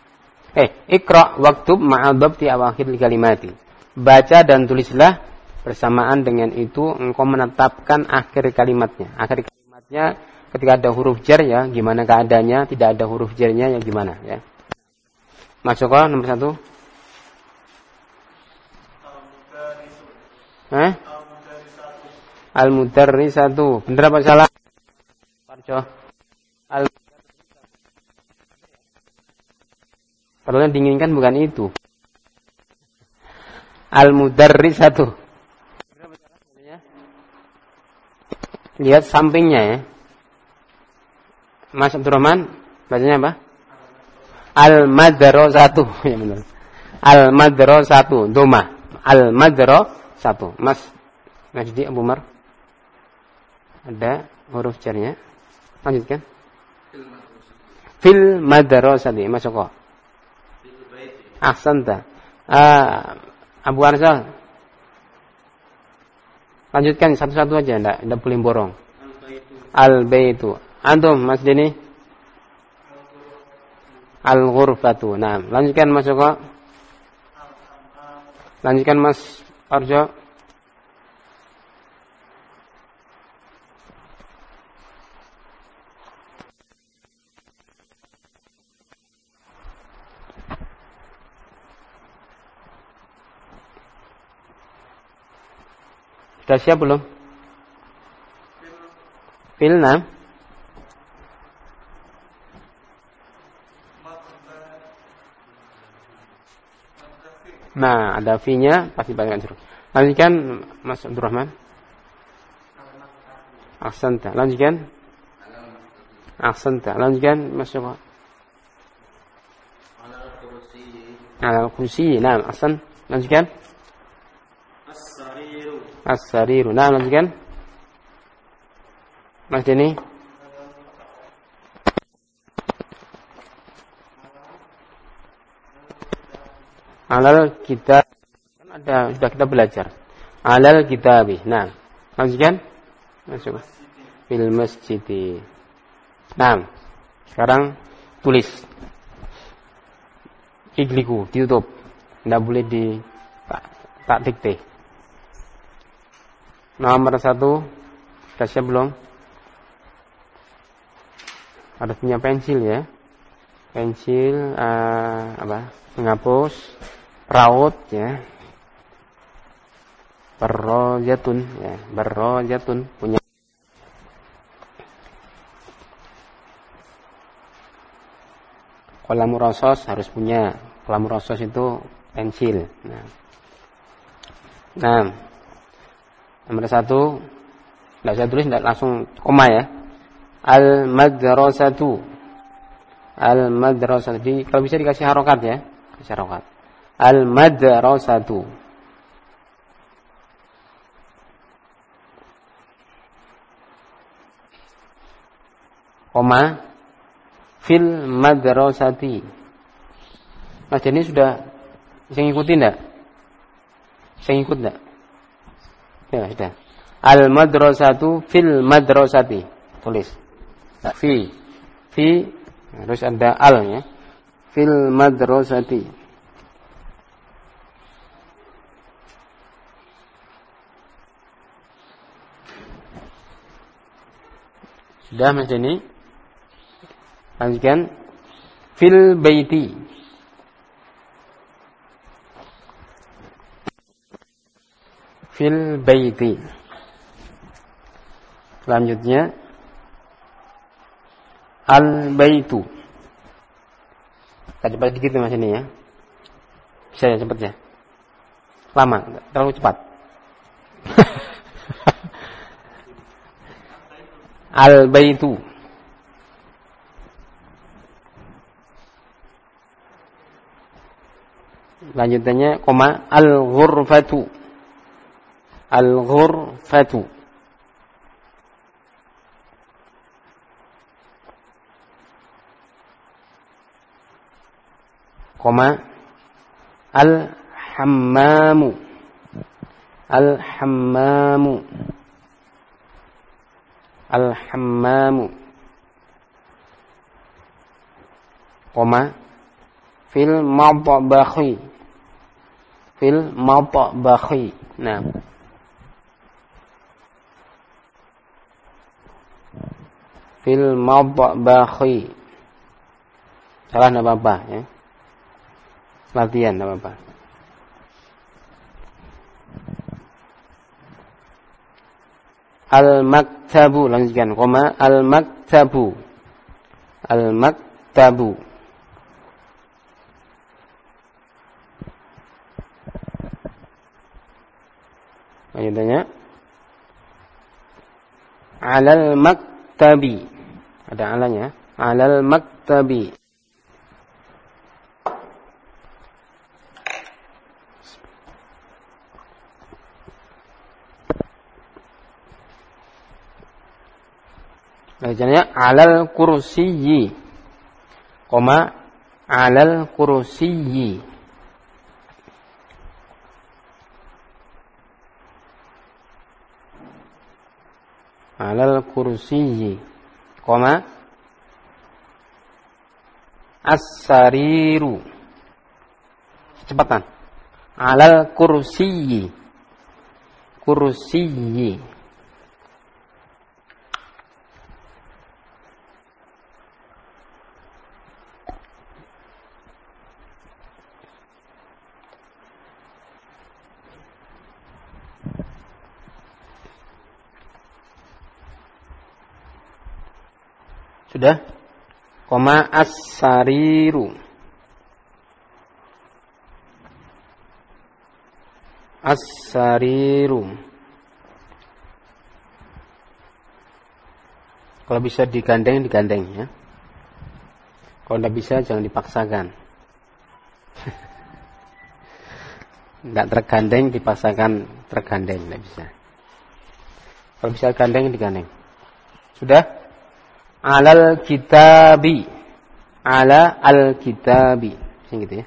Iqra waktub ma'a dhabti awakhir kalimati. Baca dan tulislah bersamaan dengan itu engkau menetapkan akhir kalimatnya. Akhir kalimatnya ketika ada huruf jar ya, gimana keadaannya, tidak ada huruf jarnya ya gimana ya. Masuk ke nomor 1. Al-mudarrisatu. Benar apa salah? Parjo. Kalau yang diinginkan bukan itu. Al-mudarrisatu. Lihat sampingnya ya. Mas Abdurrahman, bacanya apa? Al-madrasatu. Ya benar. Al-madrasatu, doma. Al-madrasatu. Mas Najdi Abu Umar. Ada huruf jarnya. Lanjutkan. Fil madrasati. Masuk kok. Ahsanta. Abu Arzal. Lanjutkan satu-satu aja, enggak boleh borong. Al-baitu. Antum Mas Deni. Al-ghurfatu. Nah, lanjutkan Mas Joko. Lanjutkan Mas Arjo. Sudah siap belum? Filna. Nah, ada V-nya pasti banyak jeruk. Lanjutkan Mas Abdurrahman. Ahsanta. Lanjutkan. Ahsanta. Lanjutkan Mas Joko. Al-kursi. Nah, ahsan. Lanjutkan. As-sariru. Nah, lanjutkan. Mas Deni. Alal kitab. Kan ada, sudah kita belajar. Alal kitabi. Nah, lanjutkan. Masuk. Fil masjidi. Nah, sekarang tulis. Igliku, ditutup. Tidak boleh di tak dikte. Nomor 1. Sudah siap belum? Harus punya pensil ya. Pensil menghapus raut ya. Barrojatun ya, barrojatun punya. Qalam rasos harus punya. Qalam rasos itu pensil. Nah. Nomor 1, tidak saya tulis, tidak langsung koma ya. Al-madrasatu. Al-madrasatu. Kalau bisa dikasih harokat ya. Kasih harokat. Al-madrasatu. Koma. Fil madrasati. Mas Jani sudah bisa ngikutin enggak? Bisa ngikut enggak? Ya, sudah. Al-madrasatu fil madrasati. Tulis. Fi harus ada al ya. Fil madrasati. Sudah Mas Deni? Lanjutkan. Fil baiti. Fil baiti. Selanjutnya al-baitu. Kita cepat dikit Mas ini ya. Bisa ya cepat ya. Lama, terlalu cepat. Al-baitu. Lanjutannya koma al-ghurfatu. Al-ghurfatu. Koma al-hammamu. Al-hammamu. Al-hammamu. Koma Fil matbakhi. Fil matbakhi. Nah. Fil matbakhi. Salah enggak apa-apa ya. Latihan enggak apa-apa. Al-maktabu, lanjutkan koma, al-maktabu. Al-maktabu. Lanjutannya alal maktabi. Ada alanya, alal maktabi. Lanjutannya alal kursiyyi, koma alal kursiyyi. Alal kursiyyi, koma as-sariru. Cepatan. Alal kursiyyi, kursiyyi. Sudah? Koma as-sariru. As-sariru. Kalau bisa digandeng, digandeng ya. Kalau tidak bisa, jangan dipaksakan. Tidak tergandeng, dipaksakan tergandeng, tidak bisa. Kalau bisa gandeng, digandeng. Sudah? Alal kitabi. Ala al-kitabi. Macam gitu ya.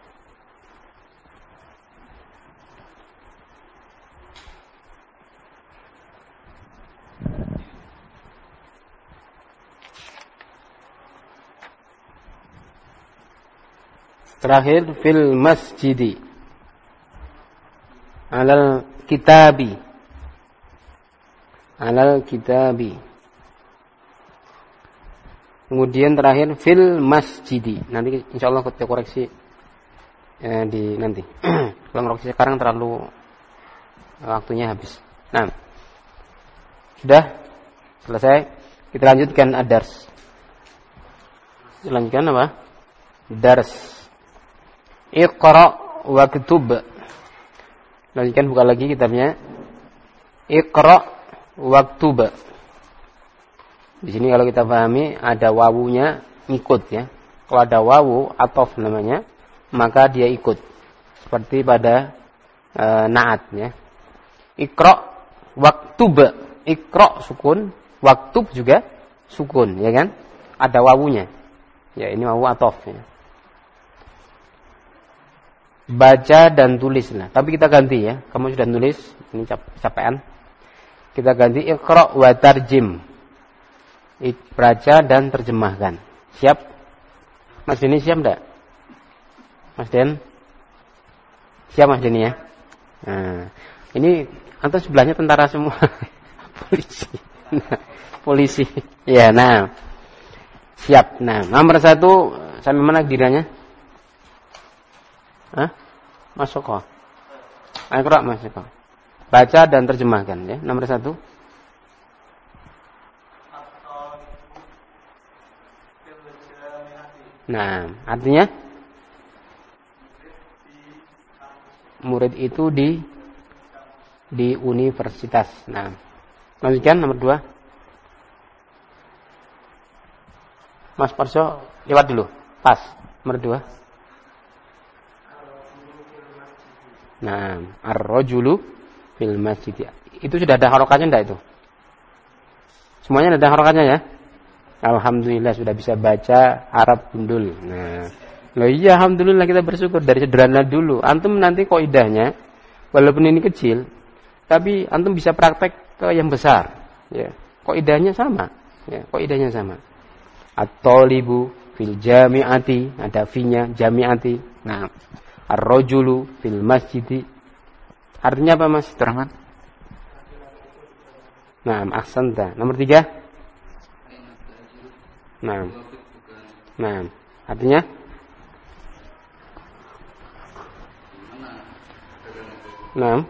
Terakhir fil masjidi. Alal kitabi. Alal kitabi. Kemudian terakhir fil masjidi. Nanti insyaallah kita koreksi di nanti. Kalau koreksi sekarang terlalu waktunya habis. Nah, sudah selesai. Kita lanjutkan ad-dars. Lanjutkan apa? Dars. Iqra waktub. Lanjutkan, buka lagi kitabnya. Iqra waktub. Di sini kalau kita pahami ada wawunya ikut ya. Kalau ada wawu atof namanya, maka dia ikut. Seperti pada naat ya. Iqra waktub. Iqra sukun, waktub juga sukun, ya kan? Ada wawunya. Ya, ini wawu atof ya. Baca dan tulis. Nah, tapi kita ganti ya. Kamu sudah nulis, ini capaian. Kita ganti iqra wa tarjim. Baca dan terjemahkan. Siap? Mas Denny siap enggak? Mas Den? Siap Mas Denny ya? Nah, ini antum sebelahnya tentara semua. Polisi. Nah, polisi. Ya, nah. Siap. Nah, nomor 1 sampai mana giranya? Hah? Mas Soko. Iqra Mas Soko. Baca dan terjemahkan ya. Nomor 1. Nah, artinya murid itu di universitas. Nah, lanjutkan nomor 2. Mas Parso lewat dulu. Pas. Nomor 2. Nah, ar-rajulu fil masjid. Itu sudah ada harokatnya enggak itu? Semuanya ada harokatnya ya? Alhamdulillah sudah bisa baca Arab gundul. Nah, loh iya alhamdulillah kita bersyukur dari sederhana dulu. Antum nanti kaidahnya walaupun ini kecil, tapi antum bisa praktek ke yang besar. Ya, kaidahnya sama. Ya, kaidahnya sama. At-thalibu fil jami'ati, ada fi-nya jami'ati. Nah, ar-rajulu fil masjidi. Artinya apa Mas? Terangkan. Nah, ahsanta. Nomor 3. Nah, artinya nah,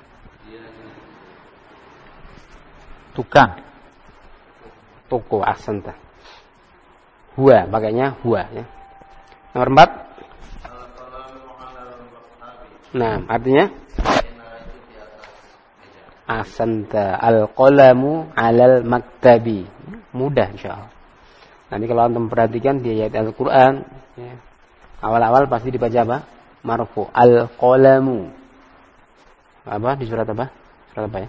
tukang, toko, ahsanta. Huwa, pakainya huwa ya. Nomor 4. Nah, artinya ahsanta, al-qalamu 'alal maktabi. Mudah insyaallah. Nanti kalau antum perhatikan di ayat Al-Qur'an ya, awal-awal pasti dibaca apa? Marfu, al-qalamu. Apa di surat apa? Surat apa ya?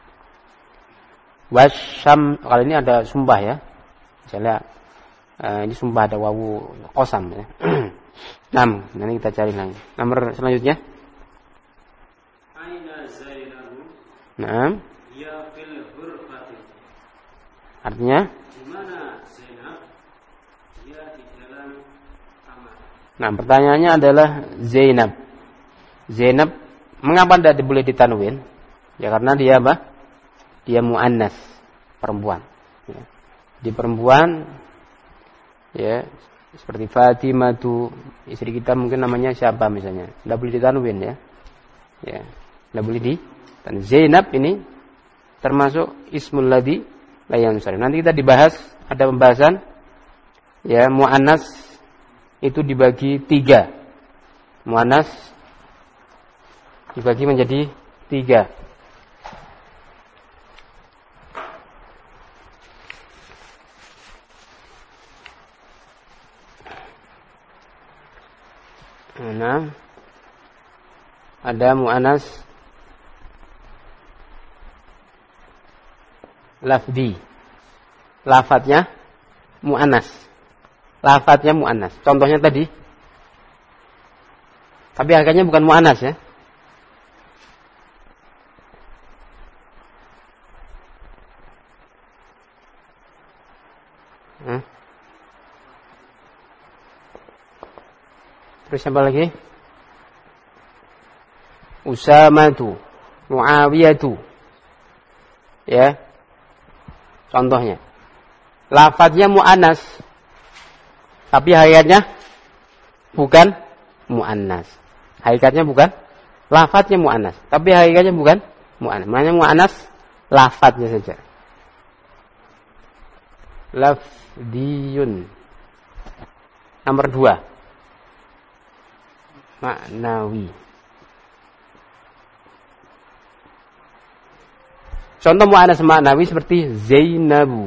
Wasyam, kalau ini ada sumpah ya. Misalnya ini sumpah ada wawu qasam ya. 6, nanti kita cari lagi. Nomor selanjutnya. Aina Zainabu? Nah. Ya fil ghurfati. Artinya? Di mana Zainab? Dia di dalam kamar. Nah, pertanyaannya adalah Zainab. Zainab mengapa tidak boleh ditanwin? Ya karena dia apa? Dia muannas, perempuan. Ya. Di perempuan ya, seperti Fatimah tuh istri kita mungkin namanya siapa misalnya, tidak boleh ditanwin ya. Ya, tidak boleh di. Dan Zainab ini termasuk ismul ladzi la yansarif. Nanti kita dibahas, ada pembahasan ya, muannas itu dibagi 3. Muannas dibagi menjadi 3. Nah, ada mu'anas lafdi. Lafadznya mu'anas. Lafadznya mu'anas. Contohnya tadi. Tapi hakikatnya bukan mu'anas ya. Terus apa lagi? Usamatu, Muawiyatu. Ya. Contohnya. Lafadznya mu'annas. Tapi hakikatnya bukan mu'annas. Hakikatnya bukan. Lafadznya mu'annas. Tapi hakikatnya bukan mu'annas. Maknanya mu'annas lafadznya saja. Lafdiyun. Nomor 2. Maknawi. Contoh mu'annas maknawi seperti Zainabu.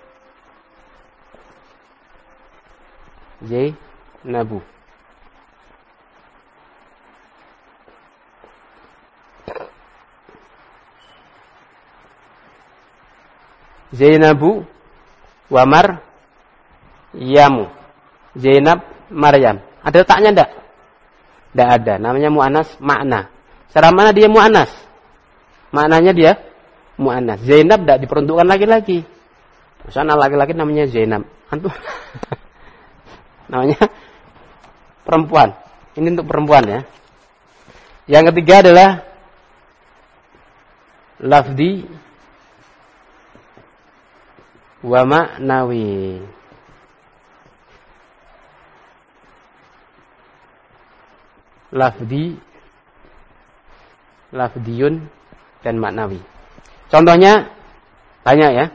Zainabu. Zainabu wa Maryamu. Zainab, Maryam. Ada letaknya enggak? Tidak ada, namanya mu'annas makna. Secara mana dia mu'annas? Maknanya dia mu'annas. Zainab tidak diperuntukkan laki-laki. Misalnya laki-laki namanya Zainab. Antum namanya perempuan. Ini untuk perempuan ya. Yang ketiga adalah lafdi wa ma'nawi. Lafdiyun dan maknawi. Contohnya banyak ya.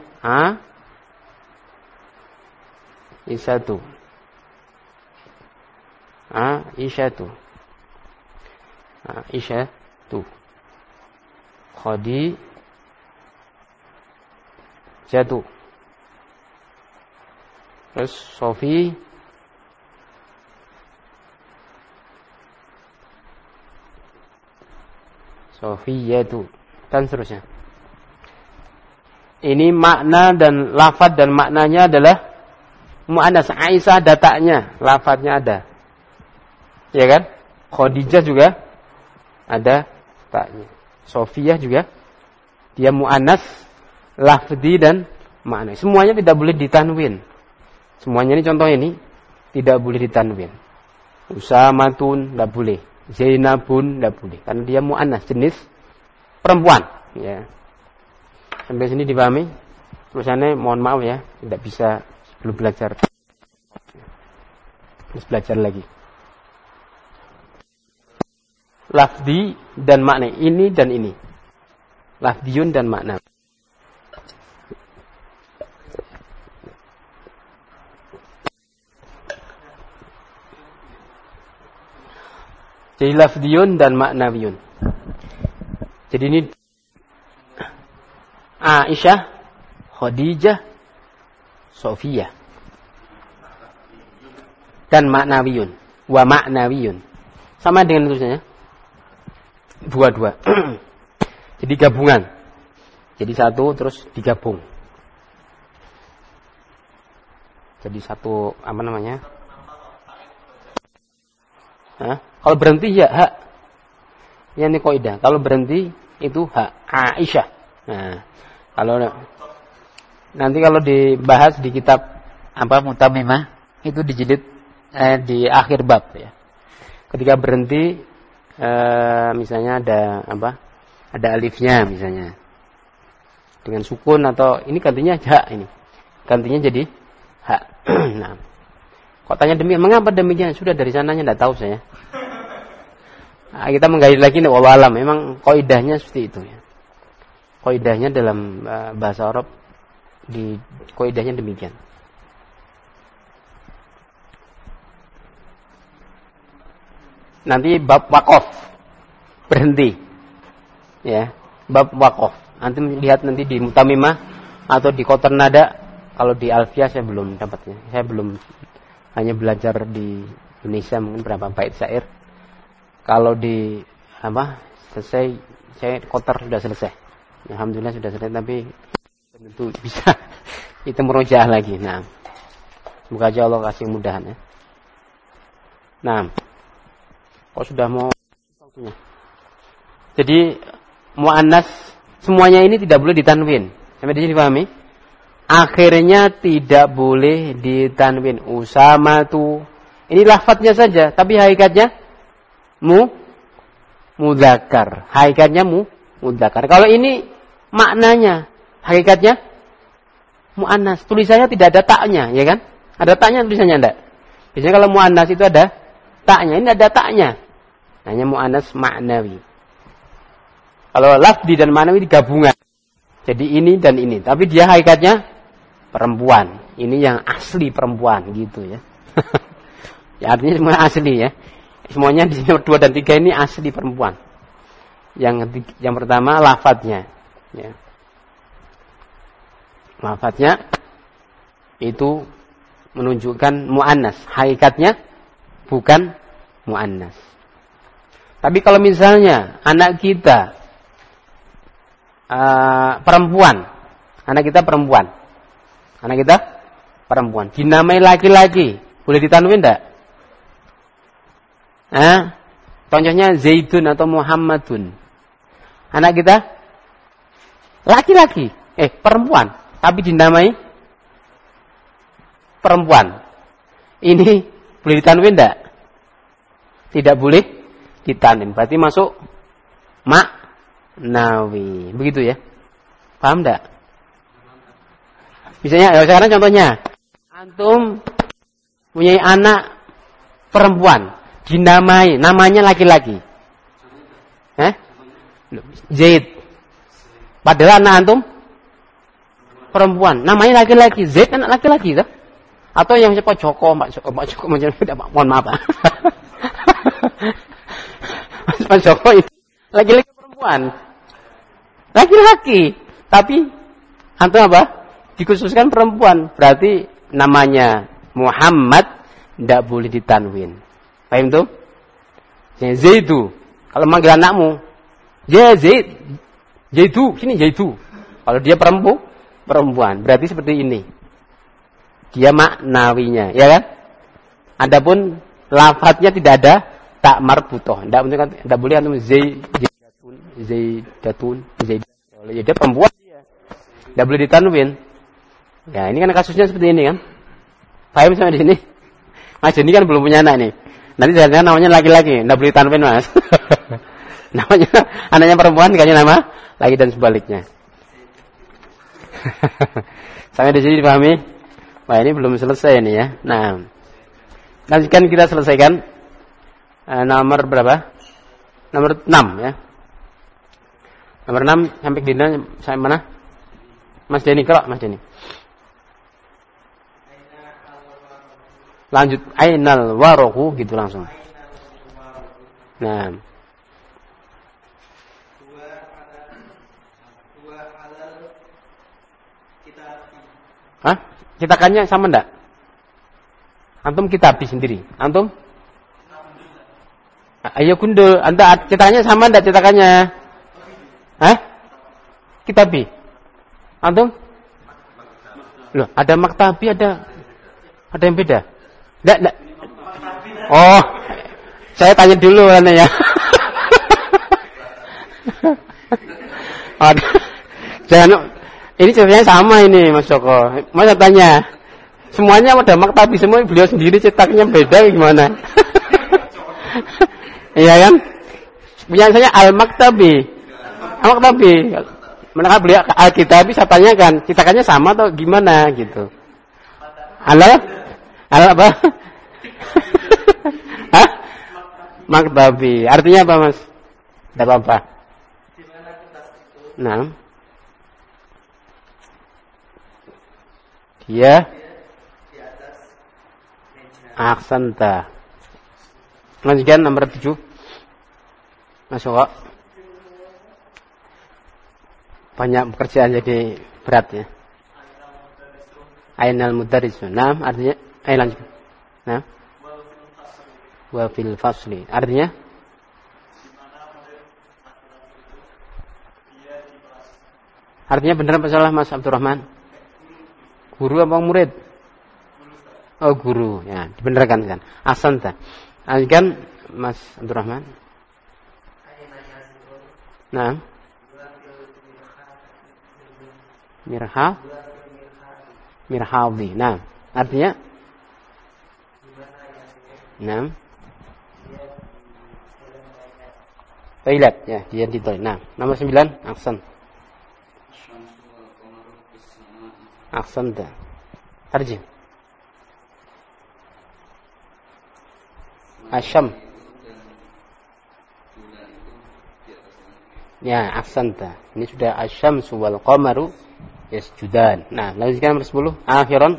Isyatu. Khadijatu. Terus Sofiyatu dan seterusnya. Ini makna dan lafaz dan maknanya adalah mu'annas. Aisyah dataknya, lafaznya ada. Ya kan? Khadijah juga ada dataknya. Sofiyah juga dia mu'annas, lafzi dan makna. Semuanya tidak boleh ditanwin. Semuanya ini contoh ini tidak boleh ditanwin. Usamatun tidak boleh. Zainabun tidak boleh. Karena dia mu'annas, jenis perempuan. Ya. Sampai sini dipahami? Tulisannya mohon maaf ya, tidak bisa belum belajar. Terus belajar lagi. Lafzi dan makna, ini dan ini. Lafziyun dan makna. Jadi lafziyun dan maknawiyun. Jadi ini Aisyah, Khadijah, Sofia. Dan maknawiyun. Wa maknawiyun. Sama dengan tulisannya. Dua-dua. Jadi gabungan. Jadi satu terus digabung. Jadi satu apa namanya? Hah? Kalau berhenti ya hak. Ini kaidah. Kalau berhenti itu hak Aisyah. Nah, kalau nanti kalau dibahas di kitab apa Mutamimah itu dijilid di akhir bab ya. Ketika berhenti misalnya ada apa? Ada alifnya misalnya. Dengan sukun atau ini gantinya hak ini. Gantinya jadi hak. Nah. Kok tanya mengapa demikian? Sudah dari sananya enggak tahu saya. Nah, kita menggali lagi nih wallahu alam. Memang kaidahnya seperti itu ya. Kaidahnya dalam bahasa Arab kaidahnya demikian. Nanti bab waqaf berhenti. Ya, bab waqaf. Nanti lihat nanti di Mutamimah atau di Qatar Nada. Kalau di Alfiyah saya belum dapatnya. Saya belum hanya belajar di Indonesia mungkin berapa bait syair. Kalau di apa selesai saya Qatar sudah selesai. Alhamdulillah sudah selesai tapi tentu bisa itu merojaah lagi. Nah, semoga aja Allah kasih kemudahan ya. Nah, kok sudah mau waktunya. Jadi muannas semuanya ini tidak boleh ditanwin. Sampai di sini pahami? Akhirnya tidak boleh ditanwin. Usamatu. Ini lafadznya saja, tapi hakikatnya mudzakkar. Hakikatnya mudzakkar. Kalau ini maknanya, hakikatnya muannas. Tulisannya tidak ada taknya, ya kan? Ada taknya tulisannya enggak? Biasanya kalau muannas itu ada taknya, ini ada taknya. Hanya muannas maknawi. Kalau lafzi dan maknawi digabungan. Jadi ini dan ini, tapi dia hakikatnya perempuan. Ini yang asli perempuan gitu ya. Ya artinya semua asli ya. Semuanya di nomor 2 dan 3 ini asli perempuan. Yang pertama lafadznya ya. Lafadznya itu menunjukkan muannas, hakikatnya bukan muannas. Tapi kalau misalnya anak kita perempuan, anak kita perempuan, dinamai laki-laki, boleh ditanwin enggak? Contohnya Zaidun atau Muhammadun. Anak kita laki-laki, perempuan, tapi dinamai perempuan. Ini boleh ditanwin enggak? Tidak boleh ditanwin. Berarti masuk maknawi. Begitu ya? Paham enggak? Misalnya, sekarang contohnya, antum punya anak perempuan, dinamai, namanya laki-laki. Zaid. Padahal anak antum perempuan, namanya laki-laki. Zaid anak laki-laki, kan? Atau yang siapa Joko, Pak Joko, mohon maaf, Pak. Pak Joko itu laki-laki perempuan, laki-laki, tapi antum apa? Dikhususkan perempuan, berarti namanya Muhammad tidak boleh ditanwin. Paham tuh? Zaidu. Kalau manggil anakmu, ya Zaid, Zaidu, sini Zaidu. Kalau dia perempuan, berarti seperti ini. Dia maknawinya, ya kan? Adapun lafadznya tidak ada tak marbutoh. Tidak boleh antum Zaidatun. Ya dia perempuan dia. Tidak boleh ditanwin. Ya, ini kan kasusnya seperti ini kan. Paham sampai di sini? Mas Denny kan belum punya anak nih. Nanti jangan namanya laki-laki, enggak boleh tanwin, Mas. Namanya anaknya perempuan dikasih nama laki dan sebaliknya. Sampai di sini dipahami? Wah, ini belum selesai nih ya. Nah, lanjutkan kita selesaikan nomor berapa? Nomor 6 ya. Nomor 6 sampai di sampai mana? Mas Denny, kalau Mas Denny. Lanjut ainal waraku gitu langsung. Nah. Hah? Cetakannya sama enggak? Antum kitabi sendiri. Antum? Ayo gundul. Anda cetakannya sama enggak cetakannya? Hah? Kitabi. Antum? Loh, ada maktabi, ada yang beda. Enggak. Oh, saya tanya dulu kan ya. Jangan, ini ceritanya sama ini Mas Joko. Mas tanya, semuanya ada maktabi semua, beliau sendiri cetaknya beda gimana? Iya kan? Punya saya al-maktabi. Al-maktabi. Manakala beliau al-kitabi, saya tanyakan, cetakannya sama atau gimana gitu. Halal apa? Hah? Maktabi. Artinya apa, Mas? Tidak apa-apa. Nah. Dia aksanta. Lanjutkan nomor 7. Masuk kok. Banyak pekerjaan jadi berat ya. Ainal mudarrisun. Nah, artinya lanjut. Nah. Wa fil fasli. Artinya benar apa salah Mas Abdurrahman? Guru apa murid? Oh, guru. Ya, dibenarkan kan. Ahsanta. Lanjutkan Mas Abdurrahman. Nah. Mirhawi. Nah, artinya nah. Toilet ya, dia di toilet. Nah, nomor 9, aksan. Aksan dah. Tarjih. Asyam. Ya, aksan dah. Ini sudah asyamsu wal qamaru yasjudan. Nah, lanjutkan nomor 10, akhiran.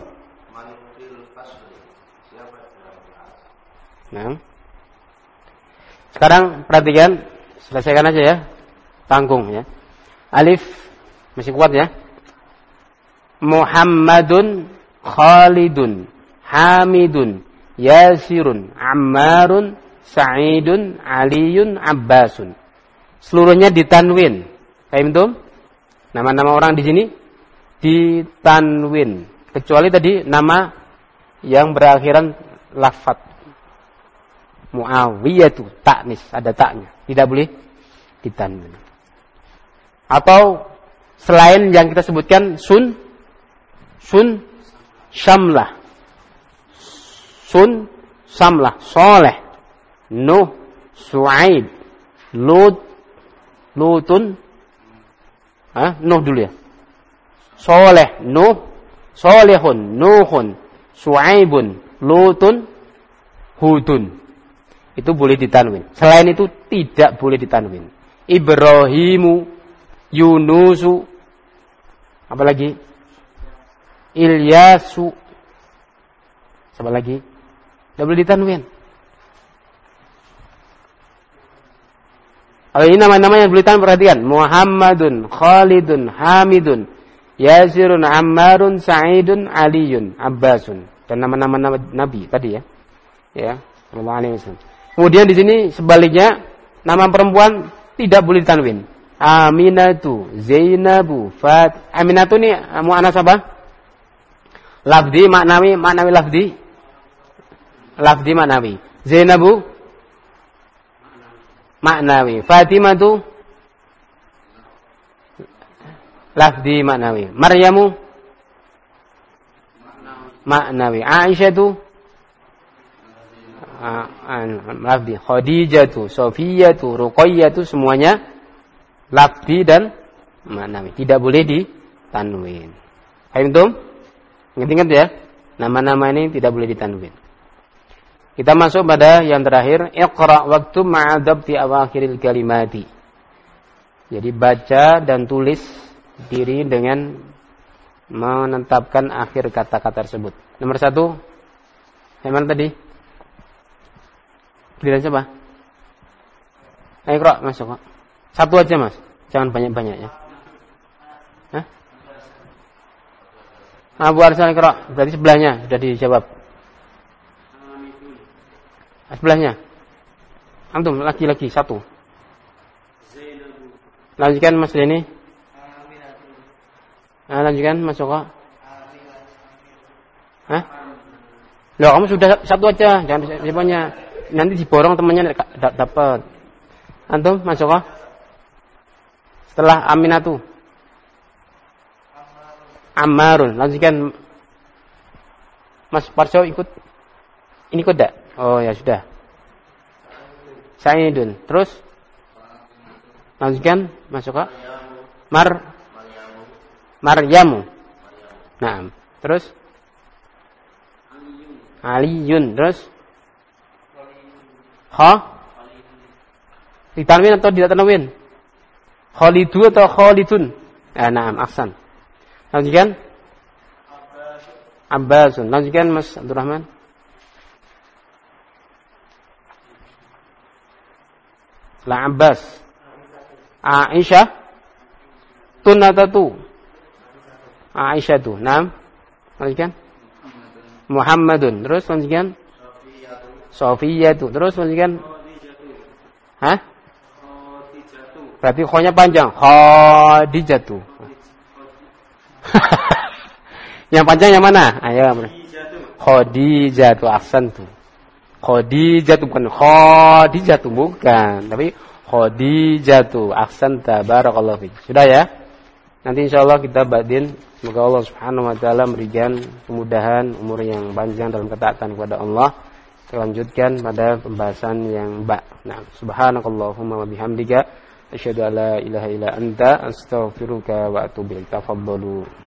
Nah. Sekarang perhatikan, selesaikan aja ya. Tanggung ya. Alif masih kuat ya. Muhammadun Khalidun Hamidun Yasirun Ammarun Sa'idun Aliyun Abbasun. Seluruhnya ditanwin. Paham itu? Nama-nama orang di sini ditanwin, kecuali tadi nama yang berakhiran lafadz. Muawiyatu taknis, ada taknya, tidak boleh ditanwin. Atau selain yang kita sebutkan sun syamlah, sun samlah, soleh, nuh, su'aib, lutun, nuh dulu ya, soleh, nuh, solehun, nuhun, su'aibun, lutun, hudun. Itu boleh ditanwin. Selain itu tidak boleh ditanwin. Ibrahimu, Yunusu, apalagi Ilyasu, apa lagi? Tidak boleh ditanwin. Kalau ini nama-nama yang boleh ditanwin, perhatikan. Muhammadun, Khalidun, Hamidun, Yasirun, Ammarun, Sa'idun, Aliyun, Abbasun. Dan nama-nama Nabi tadi ya. Ya, sallallahu alaihi wasallam. Kemudian di sini sebaliknya nama perempuan tidak boleh ditanwin. Aminatu, Zainabu, Aminatu ini muannas apa? Lafdi, maknawi lafdi. Lafdi maknawi. Zainabu maknawi. Fatimatu lafdi maknawi. Maryamu maknawi. Aisyatu lafdi. Khadijatu, Sofiyatu, Ruqayyatu semuanya lafdi dan ma'nawi. Tidak boleh ditanwin. Paham tuh? Ingat-ingat ya. Nama-nama ini tidak boleh ditanwin. Kita masuk pada yang terakhir, iqra waktu ma'adabti awakhiril kalimati. Jadi baca dan tulis diri dengan menetapkan akhir kata-kata tersebut. Nomor 1, yang mana tadi? Giliran siapa? Ayo Iqra, masuk kok. 1 aja mas, jangan banyak-banyak ya. Hah? Abu Arsal Iqra, berarti sebelahnya sudah dijawab. Sebelahnya. Antum laki-laki 1. Lanjutkan Mas Deni. Lanjutkan Mas Joko. Hah? Loh, kamu sudah 1 aja, jangan banyak. Nanti diborong temannya enggak dapat. Antum Mas Joko. Setelah Aminatu. Ammarun. Lanjutkan Mas Parso ikut. Ini ikut enggak? Oh ya sudah. Sa'idun. Terus lanjutkan masuk ke Maryamu. Nah, terus Aliyun. Terus ditanwin atau tidak tanwin? Khalidu atau Khalidun? Nah, aksan. Lanjutkan Abbasun. Lanjutkan Mas Abdurrahman. La Abbas. Aisyah. Tunatatu. Aisyah tu. Naam. Lanjutkan. Muhammadun. Terus lanjutkan. Sofiyatu. Terus lanjutkan. Hah? Berarti kho-nya panjang. Khadijatu. Yang panjang yang mana? Ayo. Khadijatu. Ahsantu. Khadijatu bukan Khadijatu bukan, tapi Khadijatu. Ahsanta, barakallahu fiik. Sudah ya? Nanti insyaallah kita badin, semoga Allah Subhanahu wa taala memberikan kemudahan, umur yang panjang dalam ketaatan kepada Allah. Kita lanjutkan pada pembahasan yang Nah, subhanakallahumma wa bihamdika asyhadu an la ilaha illa anta astaghfiruka wa atubu ilaik. Tafadhalu.